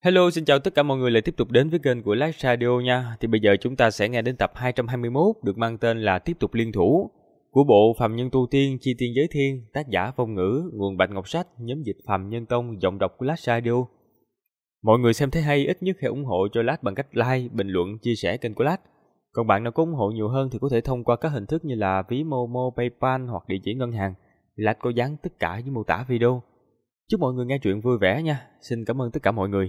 Hello, xin chào tất cả mọi người lại tiếp tục đến với kênh của Lát Radio nha. Thì bây giờ chúng ta sẽ nghe đến tập 221 được mang tên là Tiếp tục liên thủ của bộ Phàm Nhân Tu Tiên Chi Tiên Giới Thiên, tác giả Phong Ngữ, nguồn Bạch Ngọc Sách, nhóm dịch Phàm Nhân Tông, giọng đọc của Lát Radio. Mọi người xem thấy hay ít nhất hãy ủng hộ cho Lát bằng cách like, bình luận, chia sẻ kênh của Lát. Còn bạn nào có ủng hộ nhiều hơn thì có thể thông qua các hình thức như là ví Momo, PayPal hoặc địa chỉ ngân hàng. Lát có dán tất cả dưới mô tả video. Chúc mọi người nghe chuyện vui vẻ nha. Xin cảm ơn tất cả mọi người.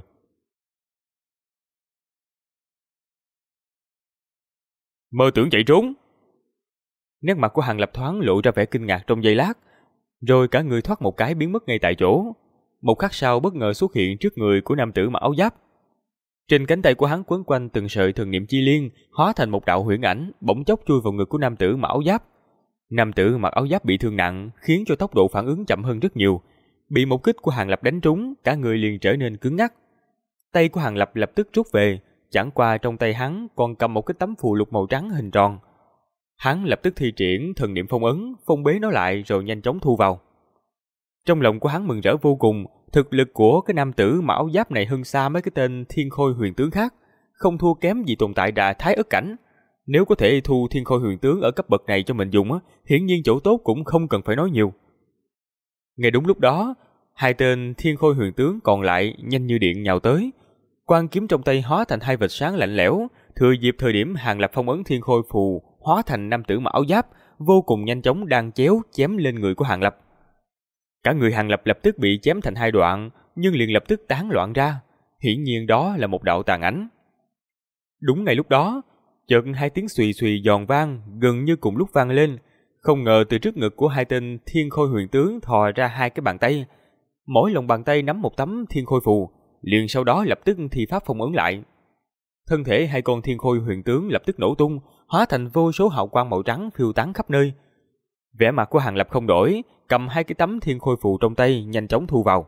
Mơ tưởng chạy trốn. Nét mặt của Hàng Lập thoáng lộ ra vẻ kinh ngạc trong giây lát, rồi cả người thoát một cái biến mất ngay tại chỗ. Một khắc sau bất ngờ xuất hiện trước người của nam tử mặc áo giáp. Trên cánh tay của hắn quấn quanh từng sợi thần niệm chi liên, hóa thành một đạo huyễn ảnh, bỗng chốc chui vào ngực của nam tử mặc áo giáp. Nam tử mặc áo giáp bị thương nặng, khiến cho tốc độ phản ứng chậm hơn rất nhiều. Bị một kích của Hàng Lập đánh trúng, cả người liền trở nên cứng ngắc. Tay của Hàng Lập lập tức rút về. Chẳng qua trong tay hắn còn cầm một cái tấm phù lục màu trắng hình tròn. Hắn lập tức thi triển thần niệm phong ấn, phong bế nó lại rồi nhanh chóng thu vào. Trong lòng của hắn mừng rỡ vô cùng, thực lực của cái nam tử mặc áo giáp này hơn xa mấy cái tên thiên khôi huyền tướng khác, không thua kém gì tồn tại Đà Thái Ất Cảnh. Nếu có thể thu thiên khôi huyền tướng ở cấp bậc này cho mình dùng hiển nhiên chỗ tốt cũng không cần phải nói nhiều. Ngay đúng lúc đó, hai tên thiên khôi huyền tướng còn lại nhanh như điện nhào tới. Quan kiếm trong tay hóa thành hai vệt sáng lạnh lẽo, thừa dịp thời điểm Hàng Lập phong ấn thiên khôi phù hóa thành nam tử mặc áo giáp, vô cùng nhanh chóng đang chéo chém lên người của Hàng Lập. Cả người Hàng Lập lập tức bị chém thành hai đoạn, nhưng liền lập tức tán loạn ra. Hiển nhiên đó là một đạo tàn ảnh. Đúng ngay lúc đó, chợt hai tiếng xùy xùy giòn vang gần như cùng lúc vang lên. Không ngờ từ trước ngực của hai tên thiên khôi huyền tướng thò ra hai cái bàn tay, mỗi lòng bàn tay nắm một tấm thiên khôi phù. Liền sau đó lập tức thi pháp phong ấn lại. Thân thể hai con thiên khôi huyền tướng lập tức nổ tung, hóa thành vô số hào quang màu trắng phiêu tán khắp nơi. Vẻ mặt của Hàng Lập không đổi, cầm hai cái tấm thiên khôi phù trong tay nhanh chóng thu vào.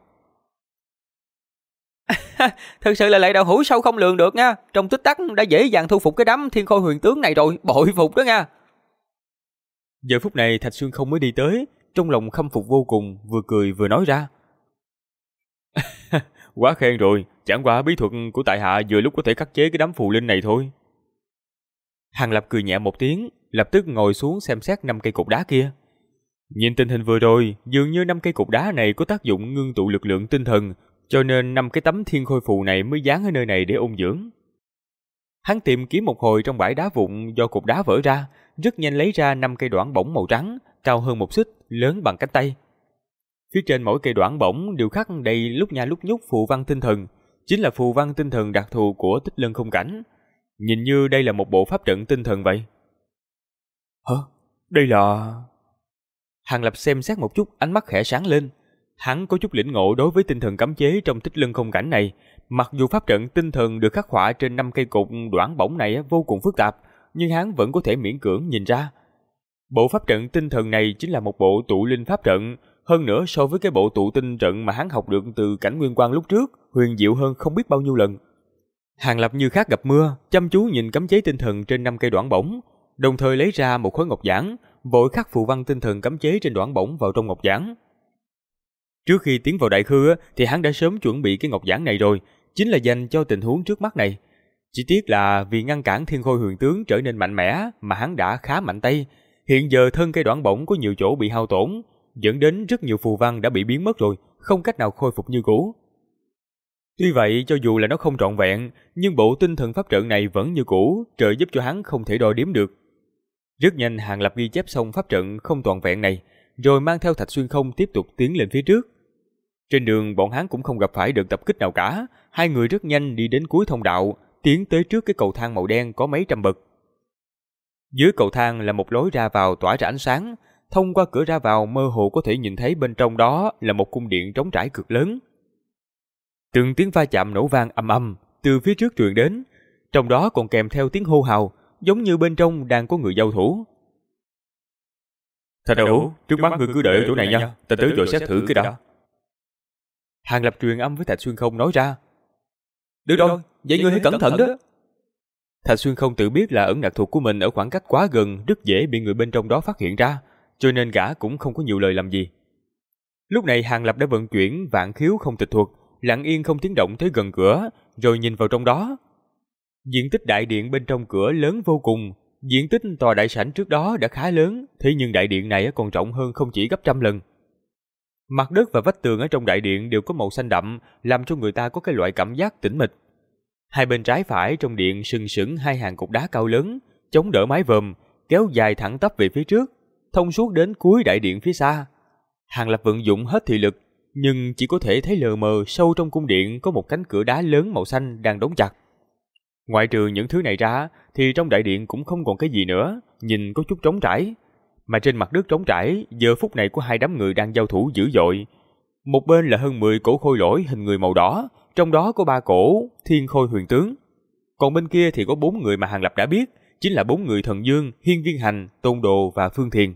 Thật sự là lại đạo hữu sâu không lường được nha, trong tích tắc đã dễ dàng thu phục cái đám thiên khôi huyền tướng này rồi, bội phục đó nha. Giờ phút này Thạch Xuyên không mới đi tới, trong lòng khâm phục vô cùng, vừa cười vừa nói ra. Quá khen rồi, chẳng qua bí thuật của tại hạ vừa lúc có thể khắc chế cái đám phù linh này thôi. Hàng Lập cười nhẹ một tiếng, lập tức ngồi xuống xem xét 5 cây cục đá kia. Nhìn tình hình vừa rồi, dường như 5 cây cục đá này có tác dụng ngưng tụ lực lượng tinh thần, cho nên 5 cái tấm thiên khôi phù này mới dán ở nơi này để ôn dưỡng. Hắn tìm kiếm một hồi trong bãi đá vụn do cục đá vỡ ra, rất nhanh lấy ra 5 cây đoản bổng màu trắng, cao hơn một xích, lớn bằng cánh tay. Phía trên mỗi cây đoản bổng đều khắc đầy lúc nha lúc nhúc phù văn tinh thần, chính là phù văn tinh thần đặc thù của Tích Lân Không Cảnh. Nhìn như đây là một bộ pháp trận tinh thần vậy. Hả? Đây là... Hàng Lập xem xét một chút, ánh mắt khẽ sáng lên. Hắn có chút lĩnh ngộ đối với tinh thần cấm chế trong Tích Lân Không Cảnh này. Mặc dù pháp trận tinh thần được khắc họa trên 5 cây cột đoản bổng này vô cùng phức tạp, nhưng hắn vẫn có thể miễn cưỡng nhìn ra. Bộ pháp trận tinh thần này chính là một bộ tụ linh pháp trận. Hơn nữa so với cái bộ tụ tinh trận mà hắn học được từ Cảnh Nguyên Quang lúc trước, huyền diệu hơn không biết bao nhiêu lần. Hàng Lập như khác gặp mưa, chăm chú nhìn cấm chế tinh thần trên 5 cây đoản bổng, đồng thời lấy ra một khối ngọc giản, vội khắc phù văn tinh thần cấm chế trên đoản bổng vào trong ngọc giản. Trước khi tiến vào đại khư thì hắn đã sớm chuẩn bị cái ngọc giản này rồi, chính là dành cho tình huống trước mắt này. Chỉ tiếc là vì ngăn cản thiên khôi huyền tướng trở nên mạnh mẽ mà hắn đã khá mạnh tay, hiện giờ thân cây đoản bổng có nhiều chỗ bị hao tổn, dẫn đến rất nhiều phù văn đã bị biến mất rồi, không cách nào khôi phục như cũ. Tuy vậy, cho dù là nó không trọn vẹn, nhưng bộ tinh thần pháp trận này vẫn như cũ, trợ giúp cho hắn không thể đo đếm được. Rất nhanh Hàng Lập ghi chép xong pháp trận không toàn vẹn này, rồi mang theo Thạch Xuyên Không tiếp tục tiến lên phía trước. Trên đường bọn hắn cũng không gặp phải được tập kích nào cả, hai người rất nhanh đi đến cuối thông đạo, tiến tới trước cái cầu thang màu đen có mấy trăm bậc. Dưới cầu thang là một lối ra vào tỏa ra ánh sáng, thông qua cửa ra vào mơ hồ có thể nhìn thấy bên trong đó là một cung điện trống trải cực lớn. Từng tiếng va chạm nổ vang ầm ầm từ phía trước truyền đến, trong đó còn kèm theo tiếng hô hào, giống như bên trong đang có người giao thủ. Thạch Hữu, trước mắt ngươi cứ đợi ở chỗ này nha, ta tới rồi xét thử cái đã. Hàng Lập truyền âm với Thạch Xuyên Không nói ra. Được rồi, vậy ngươi hãy cẩn thận đó. Thạch Xuyên Không tự biết là ẩn nặc thuật của mình ở khoảng cách quá gần rất dễ bị người bên trong đó phát hiện ra, cho nên gã cũng không có nhiều lời làm gì. Lúc này Hàng Lập đã vận chuyển vạn khiếu không tịch thuật, lặng yên không tiếng động tới gần cửa, rồi nhìn vào trong đó. Diện tích đại điện bên trong cửa lớn vô cùng. Diện tích tòa đại sảnh trước đó đã khá lớn, thế nhưng đại điện này còn rộng hơn không chỉ gấp trăm lần. Mặt đất và vách tường ở trong đại điện đều có màu xanh đậm, làm cho người ta có cái loại cảm giác tĩnh mịch. Hai bên trái phải trong điện sừng sững hai hàng cột đá cao lớn, chống đỡ mái vòm, kéo dài thẳng tắp về phía trước, thông suốt đến cuối đại điện phía xa. Hàng Lập vận dụng hết thị lực, nhưng chỉ có thể thấy lờ mờ sâu trong cung điện có một cánh cửa đá lớn màu xanh đang đóng chặt. Ngoại trừ những thứ này ra, thì trong đại điện cũng không còn cái gì nữa, nhìn có chút trống trải. Mà trên mặt đất trống trải, giờ phút này có hai đám người đang giao thủ dữ dội. Một bên là hơn 10 cổ khôi lỗi hình người màu đỏ, trong đó có 3 cổ Thiên Khôi Huyền Tướng. Còn bên kia thì có 4 người mà Hàng Lập đã biết, chính là 4 người Thần Dương, Hiên Viên Hành, Tôn Đồ và Phương Thiền.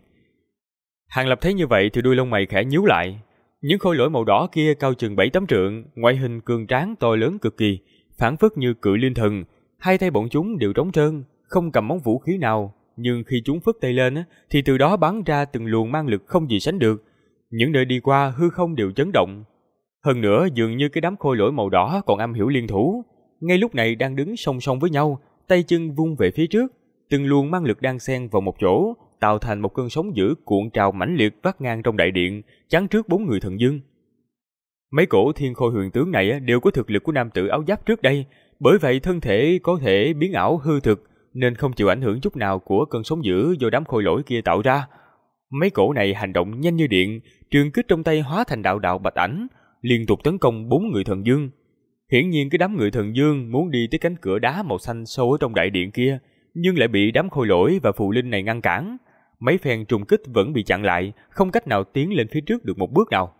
Hàng Lập thấy như vậy thì đuôi lông mày khẽ nhíu lại. Những khôi lỗi màu đỏ kia cao chừng 7-8 trượng, ngoại hình cường tráng to lớn cực kỳ, phảng phất như cự linh thần. Hai tay bọn chúng đều trống trơn, không cầm món vũ khí nào, nhưng khi chúng phất tay lên thì từ đó bắn ra từng luồng mang lực không gì sánh được. Những nơi đi qua hư không đều chấn động. Hơn nữa dường như cái đám khôi lỗi màu đỏ còn am hiểu liên thủ, ngay lúc này đang đứng song song với nhau, tay chân vung về phía trước, từng luồng mang lực đang xen vào một chỗ, tạo thành một cơn sóng dữ cuộn trào mãnh liệt vắt ngang trong đại điện, chắn trước 4 người Thần Dương. Mấy cổ Thiên Khôi Huyền Tướng này đều có thực lực của nam tử áo giáp trước đây, bởi vậy thân thể có thể biến ảo hư thực, nên không chịu ảnh hưởng chút nào của cơn sóng dữ do đám khôi lỗi kia tạo ra. Mấy cổ này hành động nhanh như điện, trường kích trong tay hóa thành đạo đạo bạch ảnh, liên tục tấn công 4 người Thần Dương. Hiển nhiên cái đám người Thần Dương muốn đi tới cánh cửa đá màu xanh sâu ở trong đại điện kia, nhưng lại bị đám khôi lỗi và phù linh này ngăn cản. Mấy phen trùng kích vẫn bị chặn lại, không cách nào tiến lên phía trước được một bước nào.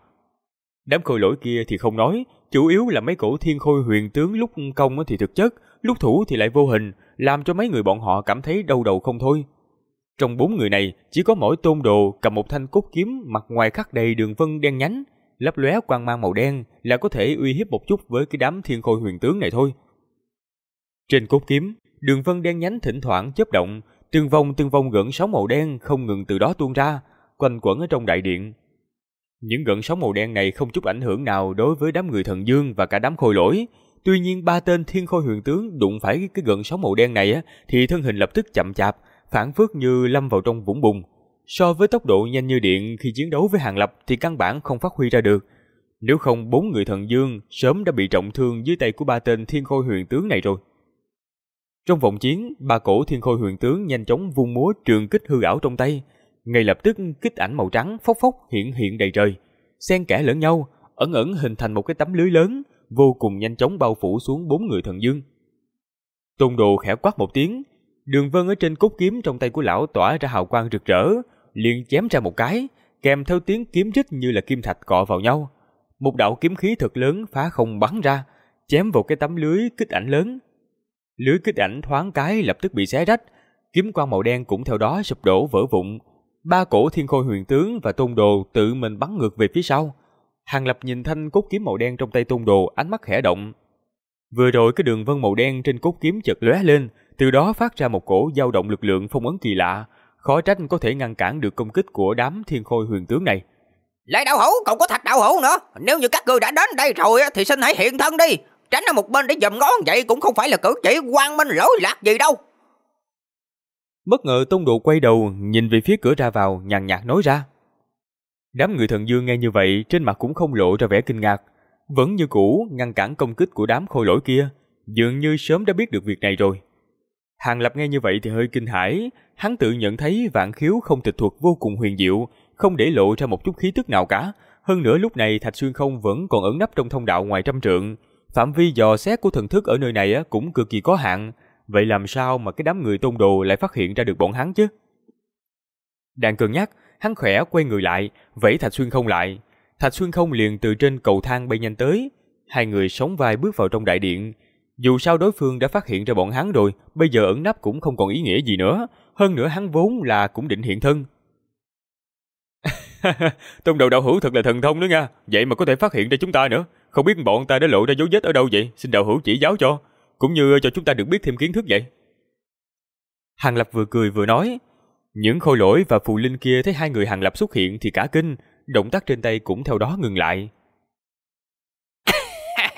Đám khôi lỗi kia thì không nói, chủ yếu là mấy cổ Thiên Khôi Huyền Tướng lúc công thì thực chất, lúc thủ thì lại vô hình, làm cho mấy người bọn họ cảm thấy đau đầu không thôi. Trong 4 người này, chỉ có mỗi Tôn Đồ cầm một thanh cốt kiếm mặt ngoài khắc đầy đường vân đen nhánh, lấp lóe quang mang màu đen là có thể uy hiếp một chút với cái đám Thiên Khôi Huyền Tướng này thôi. Trên cốt kiếm, đường vân đen nhánh thỉnh thoảng chớp động, từng vòng gợn sóng màu đen không ngừng từ đó tuôn ra, quanh quẩn ở trong đại điện. Những gợn sóng màu đen này không chút ảnh hưởng nào đối với đám người Thần Dương và cả đám khôi lỗi. Tuy nhiên 3 tên Thiên Khôi Huyền Tướng đụng phải cái gợn sóng màu đen này thì thân hình lập tức chậm chạp, phảng phất như lâm vào trong vũng bùn. So với tốc độ nhanh như điện khi chiến đấu với Hàng Lập thì căn bản không phát huy ra được. Nếu không 4 người Thần Dương sớm đã bị trọng thương dưới tay của 3 tên Thiên Khôi Huyền Tướng này rồi. Trong vòng chiến, 3 cổ Thiên Khôi Huyền Tướng nhanh chóng vung múa trường kích hư ảo trong tay. Ngay lập tức kích ảnh màu trắng phốc phốc hiện đầy trời, xen kẽ lẫn nhau, ẩn ẩn hình thành một cái tấm lưới lớn, vô cùng nhanh chóng bao phủ xuống 4 người Thần Dương. Tôn Đồ khẽ quát một tiếng, đường vân ở trên cốt kiếm trong tay của lão tỏa ra hào quang rực rỡ, liền chém ra một cái, kèm theo tiếng kiếm rít như là kim thạch cọ vào nhau. Một đạo kiếm khí thật lớn phá không bắn ra, chém vào cái tấm lưới kích ảnh lớn. Lưới kích ảnh thoáng cái lập tức bị xé rách, kiếm quang màu đen cũng theo đó sụp đổ vỡ vụn. 3 cổ Thiên Khôi Huyền Tướng và Tôn Đồ tự mình bắn ngược về phía sau. Hàng Lập nhìn thanh cốt kiếm màu đen trong tay Tôn Đồ, ánh mắt khẽ động. Vừa rồi cái đường vân màu đen trên cốt kiếm chợt lóe lên, từ đó phát ra một cổ dao động lực lượng phong ấn kỳ lạ, khó trách có thể ngăn cản được công kích của đám Thiên Khôi Huyền Tướng này. Lại đạo hữu, còn có Thạch đạo hữu nữa, nếu như các ngươi đã đến đây rồi thì xin hãy hiện thân đi, tránh ở một bên để dòm ngó vậy cũng không phải là cử chỉ quang minh lỗi lạc gì đâu. Bất ngờ Tôn Đồ quay đầu nhìn về phía cửa ra vào, nhàn nhạt nói ra. Đám người Thần Dương nghe như vậy trên mặt cũng không lộ ra vẻ kinh ngạc, vẫn như cũ ngăn cản công kích của đám khôi lỗi kia, dường như sớm đã biết được việc này rồi. Hàng Lập nghe như vậy thì hơi kinh hãi, hắn tự nhận thấy vạn khiếu không tịch thuật vô cùng huyền diệu, không để lộ ra một chút khí tức nào cả. Hơn nữa lúc này Thạch Xuyên Không vẫn còn ẩn nấp trong thông đạo ngoài trăm trượng, phạm vi dò xét của thần thức ở nơi này cũng cực kỳ có hạn. Vậy làm sao mà cái đám người Tôn Đồ lại phát hiện ra được bọn hắn chứ? Đang cân nhắc, hắn khẽ quay người lại, vẫy Thạch Xuyên Không lại. Thạch Xuyên Không liền từ trên cầu thang bay nhanh tới. Hai người sóng vai bước vào trong đại điện. Dù sao đối phương đã phát hiện ra bọn hắn rồi, bây giờ ẩn nấp cũng không còn ý nghĩa gì nữa. Hơn nữa hắn vốn là cũng định hiện thân. Tôn Đồ đạo hữu thật là thần thông nữa nha, vậy mà có thể phát hiện ra chúng ta nữa. Không biết bọn ta đã lộ ra dấu vết ở đâu vậy, xin đạo hữu chỉ giáo cho, cũng như cho chúng ta được biết thêm kiến thức vậy. Hàng Lập vừa cười vừa nói. Những khôi lỗi và phù linh kia thấy hai người Hàng Lập xuất hiện thì cả kinh, động tác trên tay cũng theo đó ngừng lại.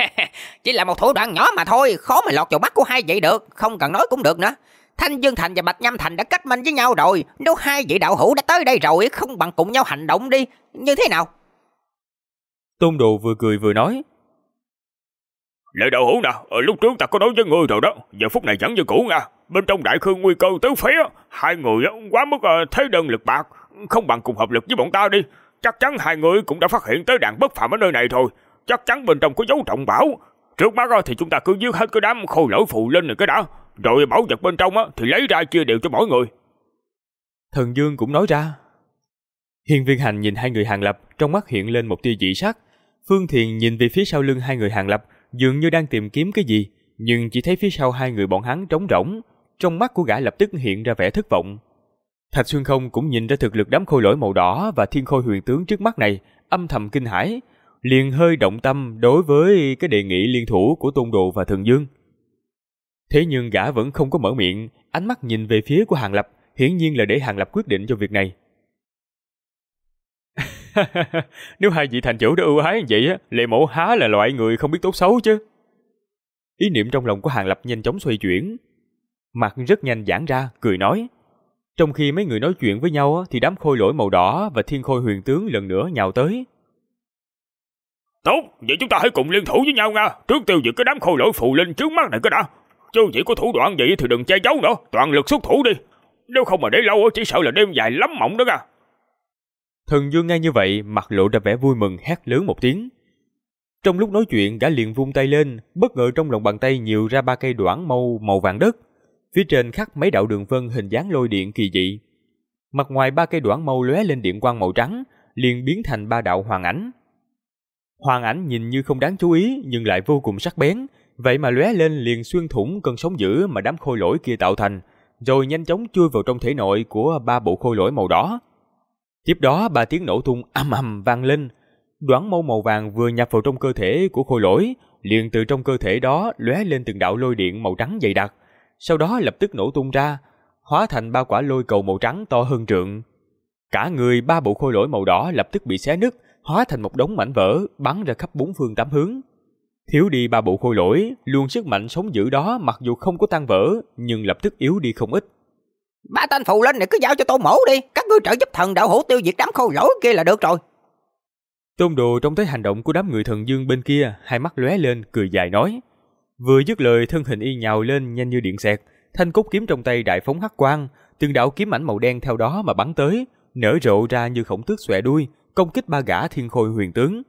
chỉ là một thủ đoạn nhỏ mà thôi, khó mà lọt vào mắt của hai vị được, không cần nói cũng được nữa. Thanh Dương Thành và Bạch Nhâm Thành đã kết minh với nhau rồi, nếu hai vị đạo hữu đã tới đây rồi, không bằng cùng nhau hành động đi, như thế nào? Tôn Đồ vừa cười vừa nói. Lệ đạo hữu nào, lúc trước ta có nói với ngươi rồi đó, giờ phút này vẫn như cũ nha. Bên trong đại khương nguy cơ tứ phía, hai người quá mức thế đơn lực bạc, không bằng cùng hợp lực với bọn ta đi. Chắc chắn hai người cũng đã phát hiện tới đàn bất phàm ở nơi này rồi, chắc chắn bên trong có dấu trọng bảo. Trước mắt thì chúng ta cứ giết hết cái đám khôi lỗi phù linh này cái đã, rồi bảo vật bên trong thì lấy ra chia đều cho mỗi người. Thần Dương cũng nói ra. Hiên Viên Hành nhìn hai người Hàng Lập, trong mắt hiện lên một tia dị sắc. Phương Thiền nhìn về phía sau lưng hai người Hàng Lập, dường như đang tìm kiếm cái gì, nhưng chỉ thấy phía sau hai người bọn hắn trống rỗng. Trong mắt của gã lập tức hiện ra vẻ thất vọng. Thạch Xuyên Không cũng nhìn ra thực lực đám khôi lỗi màu đỏ và thiên khôi huyền tướng trước mắt này, âm thầm kinh hãi, liền hơi động tâm đối với cái đề nghị liên thủ của Tôn Đồ và Thần Dương. Thế nhưng gã vẫn không có mở miệng, ánh mắt nhìn về phía của Hàng Lập, hiển nhiên là để Hàng Lập quyết định cho việc này. Nếu hai vị thành chủ đã ưu ái như vậy á, Lệ Mẫu há là loại người không biết tốt xấu chứ. Ý niệm trong lòng của Hàng Lập nhanh chóng xoay chuyển, mặt rất nhanh giãn ra, cười nói. Trong khi mấy người nói chuyện với nhau thì đám khôi lỗi màu đỏ và thiên khôi huyền tướng lần nữa nhào tới. Tốt, vậy chúng ta hãy cùng liên thủ với nhau nha, trước tiêu diệt cái đám khôi lỗi phù linh trước mắt này cái đã. Chứ chỉ có thủ đoạn vậy thì đừng che giấu nữa, toàn lực xuất thủ đi. Nếu không mà để lâu chỉ sợ là đêm dài lắm mộng đó nha. Thần Dương nghe như vậy, mặt lộ ra vẻ vui mừng, hét lớn một tiếng. Trong lúc nói chuyện, gã liền vung tay lên, bất ngờ trong lòng bàn tay nhiều ra 3 cây đoản màu vàng đất. Phía trên khắc mấy đạo đường vân hình dáng lôi điện kỳ dị. Mặt ngoài 3 cây đoản màu lóe lên điện quang màu trắng, liền biến thành 3 đạo hoàng ảnh. Hoàng ảnh nhìn như không đáng chú ý nhưng lại vô cùng sắc bén, vậy mà lóe lên liền xuyên thủng cơn sóng dữ mà đám khôi lỗi kia tạo thành, rồi nhanh chóng chui vào trong thể nội của 3 bộ khôi lỗi màu đỏ. Tiếp đó 3 tiếng nổ tung ầm ầm vang lên, đoản màu vàng vừa nhập vào trong cơ thể của khôi lỗi, liền từ trong cơ thể đó lóe lên từng đạo lôi điện màu trắng dày đặc, sau đó lập tức nổ tung ra, hóa thành 3 quả lôi cầu màu trắng to hơn trượng. Cả người 3 bộ khôi lỗi màu đỏ lập tức bị xé nứt, hóa thành một đống mảnh vỡ bắn ra khắp 4 phương 8 hướng. Thiếu đi 3 bộ khôi lỗi, luồng sức mạnh sống dữ đó mặc dù không có tan vỡ nhưng lập tức yếu đi không ít. 3 tên phù linh này cứ giao cho Tôn Mỗ đi, các ngươi trợ giúp thần đạo hữu tiêu diệt đám khôi lỗi kia là được rồi. Tôn Đồ trông thấy hành động của đám người Thần Dương bên kia, hai mắt lóe lên cười dài nói. Vừa dứt lời, thân hình y nhào lên nhanh như điện xẹt, thanh cốt kiếm trong tay đại phóng hắc quang, từng đạo kiếm ảnh màu đen theo đó mà bắn tới, nở rộ ra như khổng tước xòe đuôi, công kích 3 gã thiên khôi huyền tướng.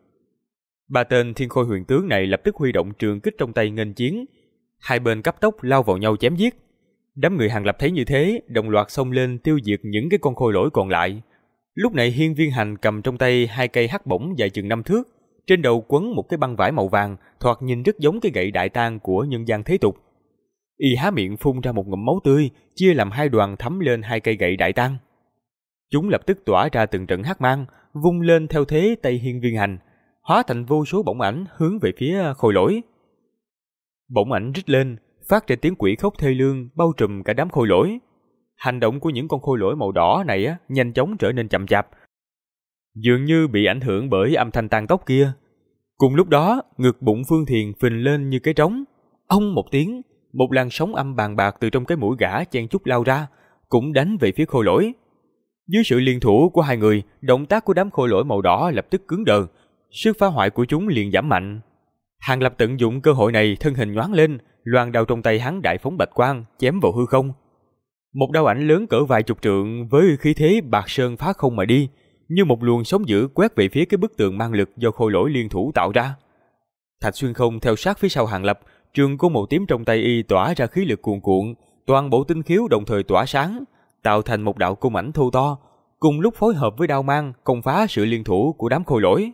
3 tên thiên khôi huyền tướng này lập tức huy động trường kích trong tay nghênh chiến, hai bên cấp tốc lao vào nhau chém giết. Đám người Hàng Lập thấy như thế, đồng loạt xông lên tiêu diệt những cái con khôi lỗi còn lại. Lúc này Hiên Viên Hành cầm trong tay 2 cây hắc bổng dài chừng 5 thước, trên đầu quấn một cái băng vải màu vàng, thoạt nhìn rất giống cái gậy đại tang của nhân gian thế tục. Y há miệng phun ra một ngụm máu tươi, chia làm 2 đoàn thấm lên 2 cây gậy đại tang. Chúng lập tức tỏa ra từng trận hắc mang, vung lên theo thế tay Hiên Viên Hành, hóa thành vô số bổng ảnh hướng về phía khôi lỗi. Bổng ảnh rít lên, phát ra tiếng quỷ khóc thê lương bao trùm cả đám khôi lỗi. Hành động của những con khôi lỗi màu đỏ này nhanh chóng trở nên chậm chạp, dường như bị ảnh hưởng bởi âm thanh tang tốc kia. Cùng lúc đó, ngực bụng Phương Thiền phình lên như cái trống. Ông một tiếng, một làn sóng âm bàn bạc từ trong cái mũi gã chen chúc lao ra, cũng đánh về phía khôi lỗi. Dưới sự liên thủ của hai người, động tác của đám khôi lỗi màu đỏ lập tức cứng đờ, sức phá hoại của chúng liền giảm mạnh. Hàng Lập tận dụng cơ hội này, thân hình nhoáng lên, loan đao trong tay hắn đại phóng bạch quang chém vào hư không. Một đao ảnh lớn cỡ vài chục trượng với khí thế bạc sơn phá không mà đi, như một luồng sóng dữ quét về phía cái bức tường mang lực do khôi lỗi liên thủ tạo ra. Thạch Xuyên Không theo sát phía sau Hàng Lập, trường côn màu tím trong tay y tỏa ra khí lực cuồn cuộn, toàn bộ tinh khiếu đồng thời tỏa sáng, tạo thành một đạo cung ảnh thô to, cùng lúc phối hợp với đao mang công phá sự liên thủ của đám khôi lỗi.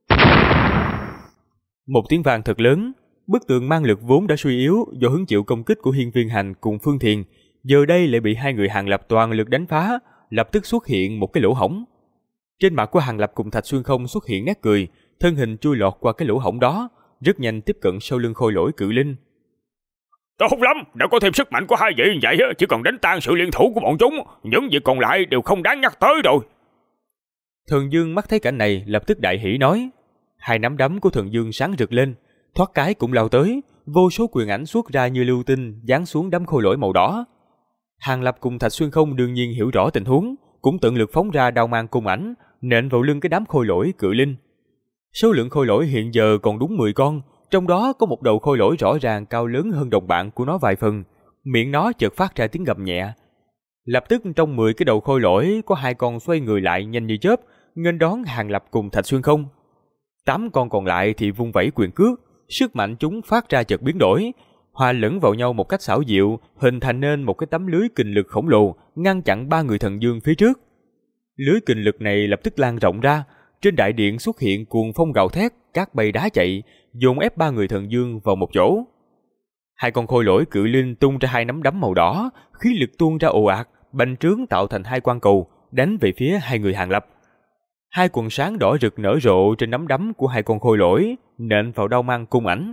Một tiếng vang thật lớn, bức tường mang lực vốn đã suy yếu do hứng chịu công kích của Hiên Viên Hành cùng Phương Thiền, giờ đây lại bị hai người Hàng Lập toàn lực đánh phá, lập tức xuất hiện một cái lỗ hổng. Trên mặt của Hàng Lập cùng Thạch Xuyên Không xuất hiện nét cười, thân hình chui lọt qua cái lỗ hổng đó, rất nhanh tiếp cận sau lưng khôi lỗi cự linh. Tốt lắm, đã có thêm sức mạnh của hai vị như vậy, chỉ cần đánh tan sự liên thủ của bọn chúng, những việc còn lại đều không đáng nhắc tới rồi. Thần Dương mắt thấy cảnh này lập tức đại hỉ nói. Hai nắm đấm của Thần Dương sáng rực lên, thoát cái cũng lao tới, vô số quyền ảnh xuất ra như lưu tinh giáng xuống đám khôi lỗi màu đỏ. Hàng Lập cùng Thạch Xuyên Không đương nhiên hiểu rõ tình huống, cũng tận lực phóng ra đao mang cung ảnh, nện vào lưng cái đám khôi lỗi cự linh. Số lượng khôi lỗi hiện giờ còn đúng 10 con, trong đó có một đầu khôi lỗi rõ ràng cao lớn hơn đồng bạn của nó vài phần, miệng nó chợt phát ra tiếng gầm nhẹ. Lập tức trong 10 cái đầu khôi lỗi có 2 con xoay người lại nhanh như chớp, nghênh đón Hàng Lập cùng Thạch Xuyên Không. 8 con còn lại thì vung vẩy quyền cước, sức mạnh chúng phát ra chợt biến đổi, hòa lẫn vào nhau một cách xảo diệu, hình thành nên một cái tấm lưới kình lực khổng lồ ngăn chặn 3 người thần dương phía trước. Lưới kình lực này lập tức lan rộng ra, trên đại điện xuất hiện cuồng phong gào thét, cát bay đá chạy, dồn ép 3 người thần dương vào một chỗ. 2 con khôi lỗi cự linh tung ra 2 nắm đấm màu đỏ, khí lực tuôn ra ồ ạt, bành trướng tạo thành 2 quan cầu, đánh về phía 2 người Hàng Lập. 2 quần sáng đỏ rực nở rộ trên nắm đấm của 2 con khôi lỗi, nện vào đao mang cung ảnh.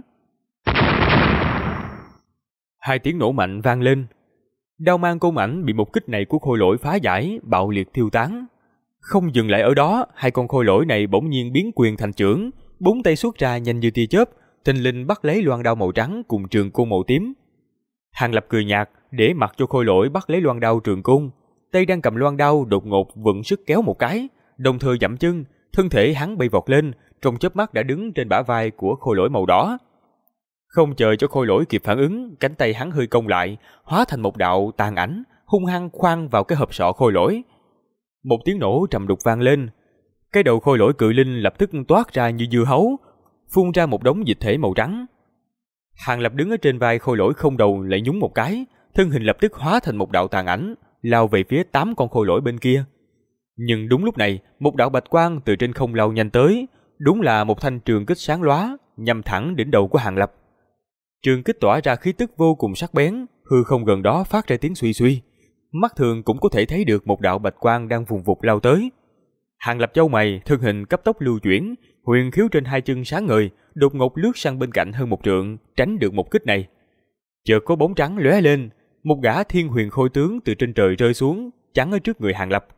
2 tiếng nổ mạnh vang lên. Đao mang cung ảnh bị một kích này của khôi lỗi phá giải, bạo liệt thiêu tán. Không dừng lại ở đó, 2 con khôi lỗi này bỗng nhiên biến quyền thành chưởng, 4 tay xuất ra nhanh như tia chớp, thình lình bắt lấy loan đao màu trắng cùng trường côn màu tím. Hàng Lập cười nhạt, để mặc cho khôi lỗi bắt lấy loan đao trường côn, tay đang cầm loan đao đột ngột vận sức kéo một cái, đồng thời dậm chân, thân thể hắn bay vọt lên, trong chớp mắt đã đứng trên bả vai của khôi lỗi màu đỏ. Không chờ cho khôi lỗi kịp phản ứng, cánh tay hắn hơi cong lại, hóa thành một đạo tàn ảnh, hung hăng khoan vào cái hộp sọ khôi lỗi. Một tiếng nổ trầm đục vang lên, cái đầu khôi lỗi cự linh lập tức toát ra như dưa hấu, phun ra một đống dịch thể màu trắng. Hàng Lập đứng ở trên vai khôi lỗi không đầu lại nhúng một cái, thân hình lập tức hóa thành một đạo tàn ảnh, lao về phía 8 con khôi lỗi bên kia. Nhưng đúng lúc này, một đạo bạch quang từ trên không lao nhanh tới, đúng là một thanh trường kích sáng lóa, nhằm thẳng đỉnh đầu của Hàng Lập. Trường kích tỏa ra khí tức vô cùng sắc bén, hư không gần đó phát ra tiếng suy suy. Mắt thường cũng có thể thấy được một đạo bạch quang đang vùng vụt lao tới. Hàng Lập chau mày, thân hình cấp tốc lưu chuyển, huyền khiếu trên 2 chân sáng ngời, đột ngột lướt sang bên cạnh hơn 1 trượng, tránh được một kích này. Chợt có bóng trắng lóe lên, một gã thiên huyền khôi tướng từ trên trời rơi xuống, chắn ở trước người Hàng Lập.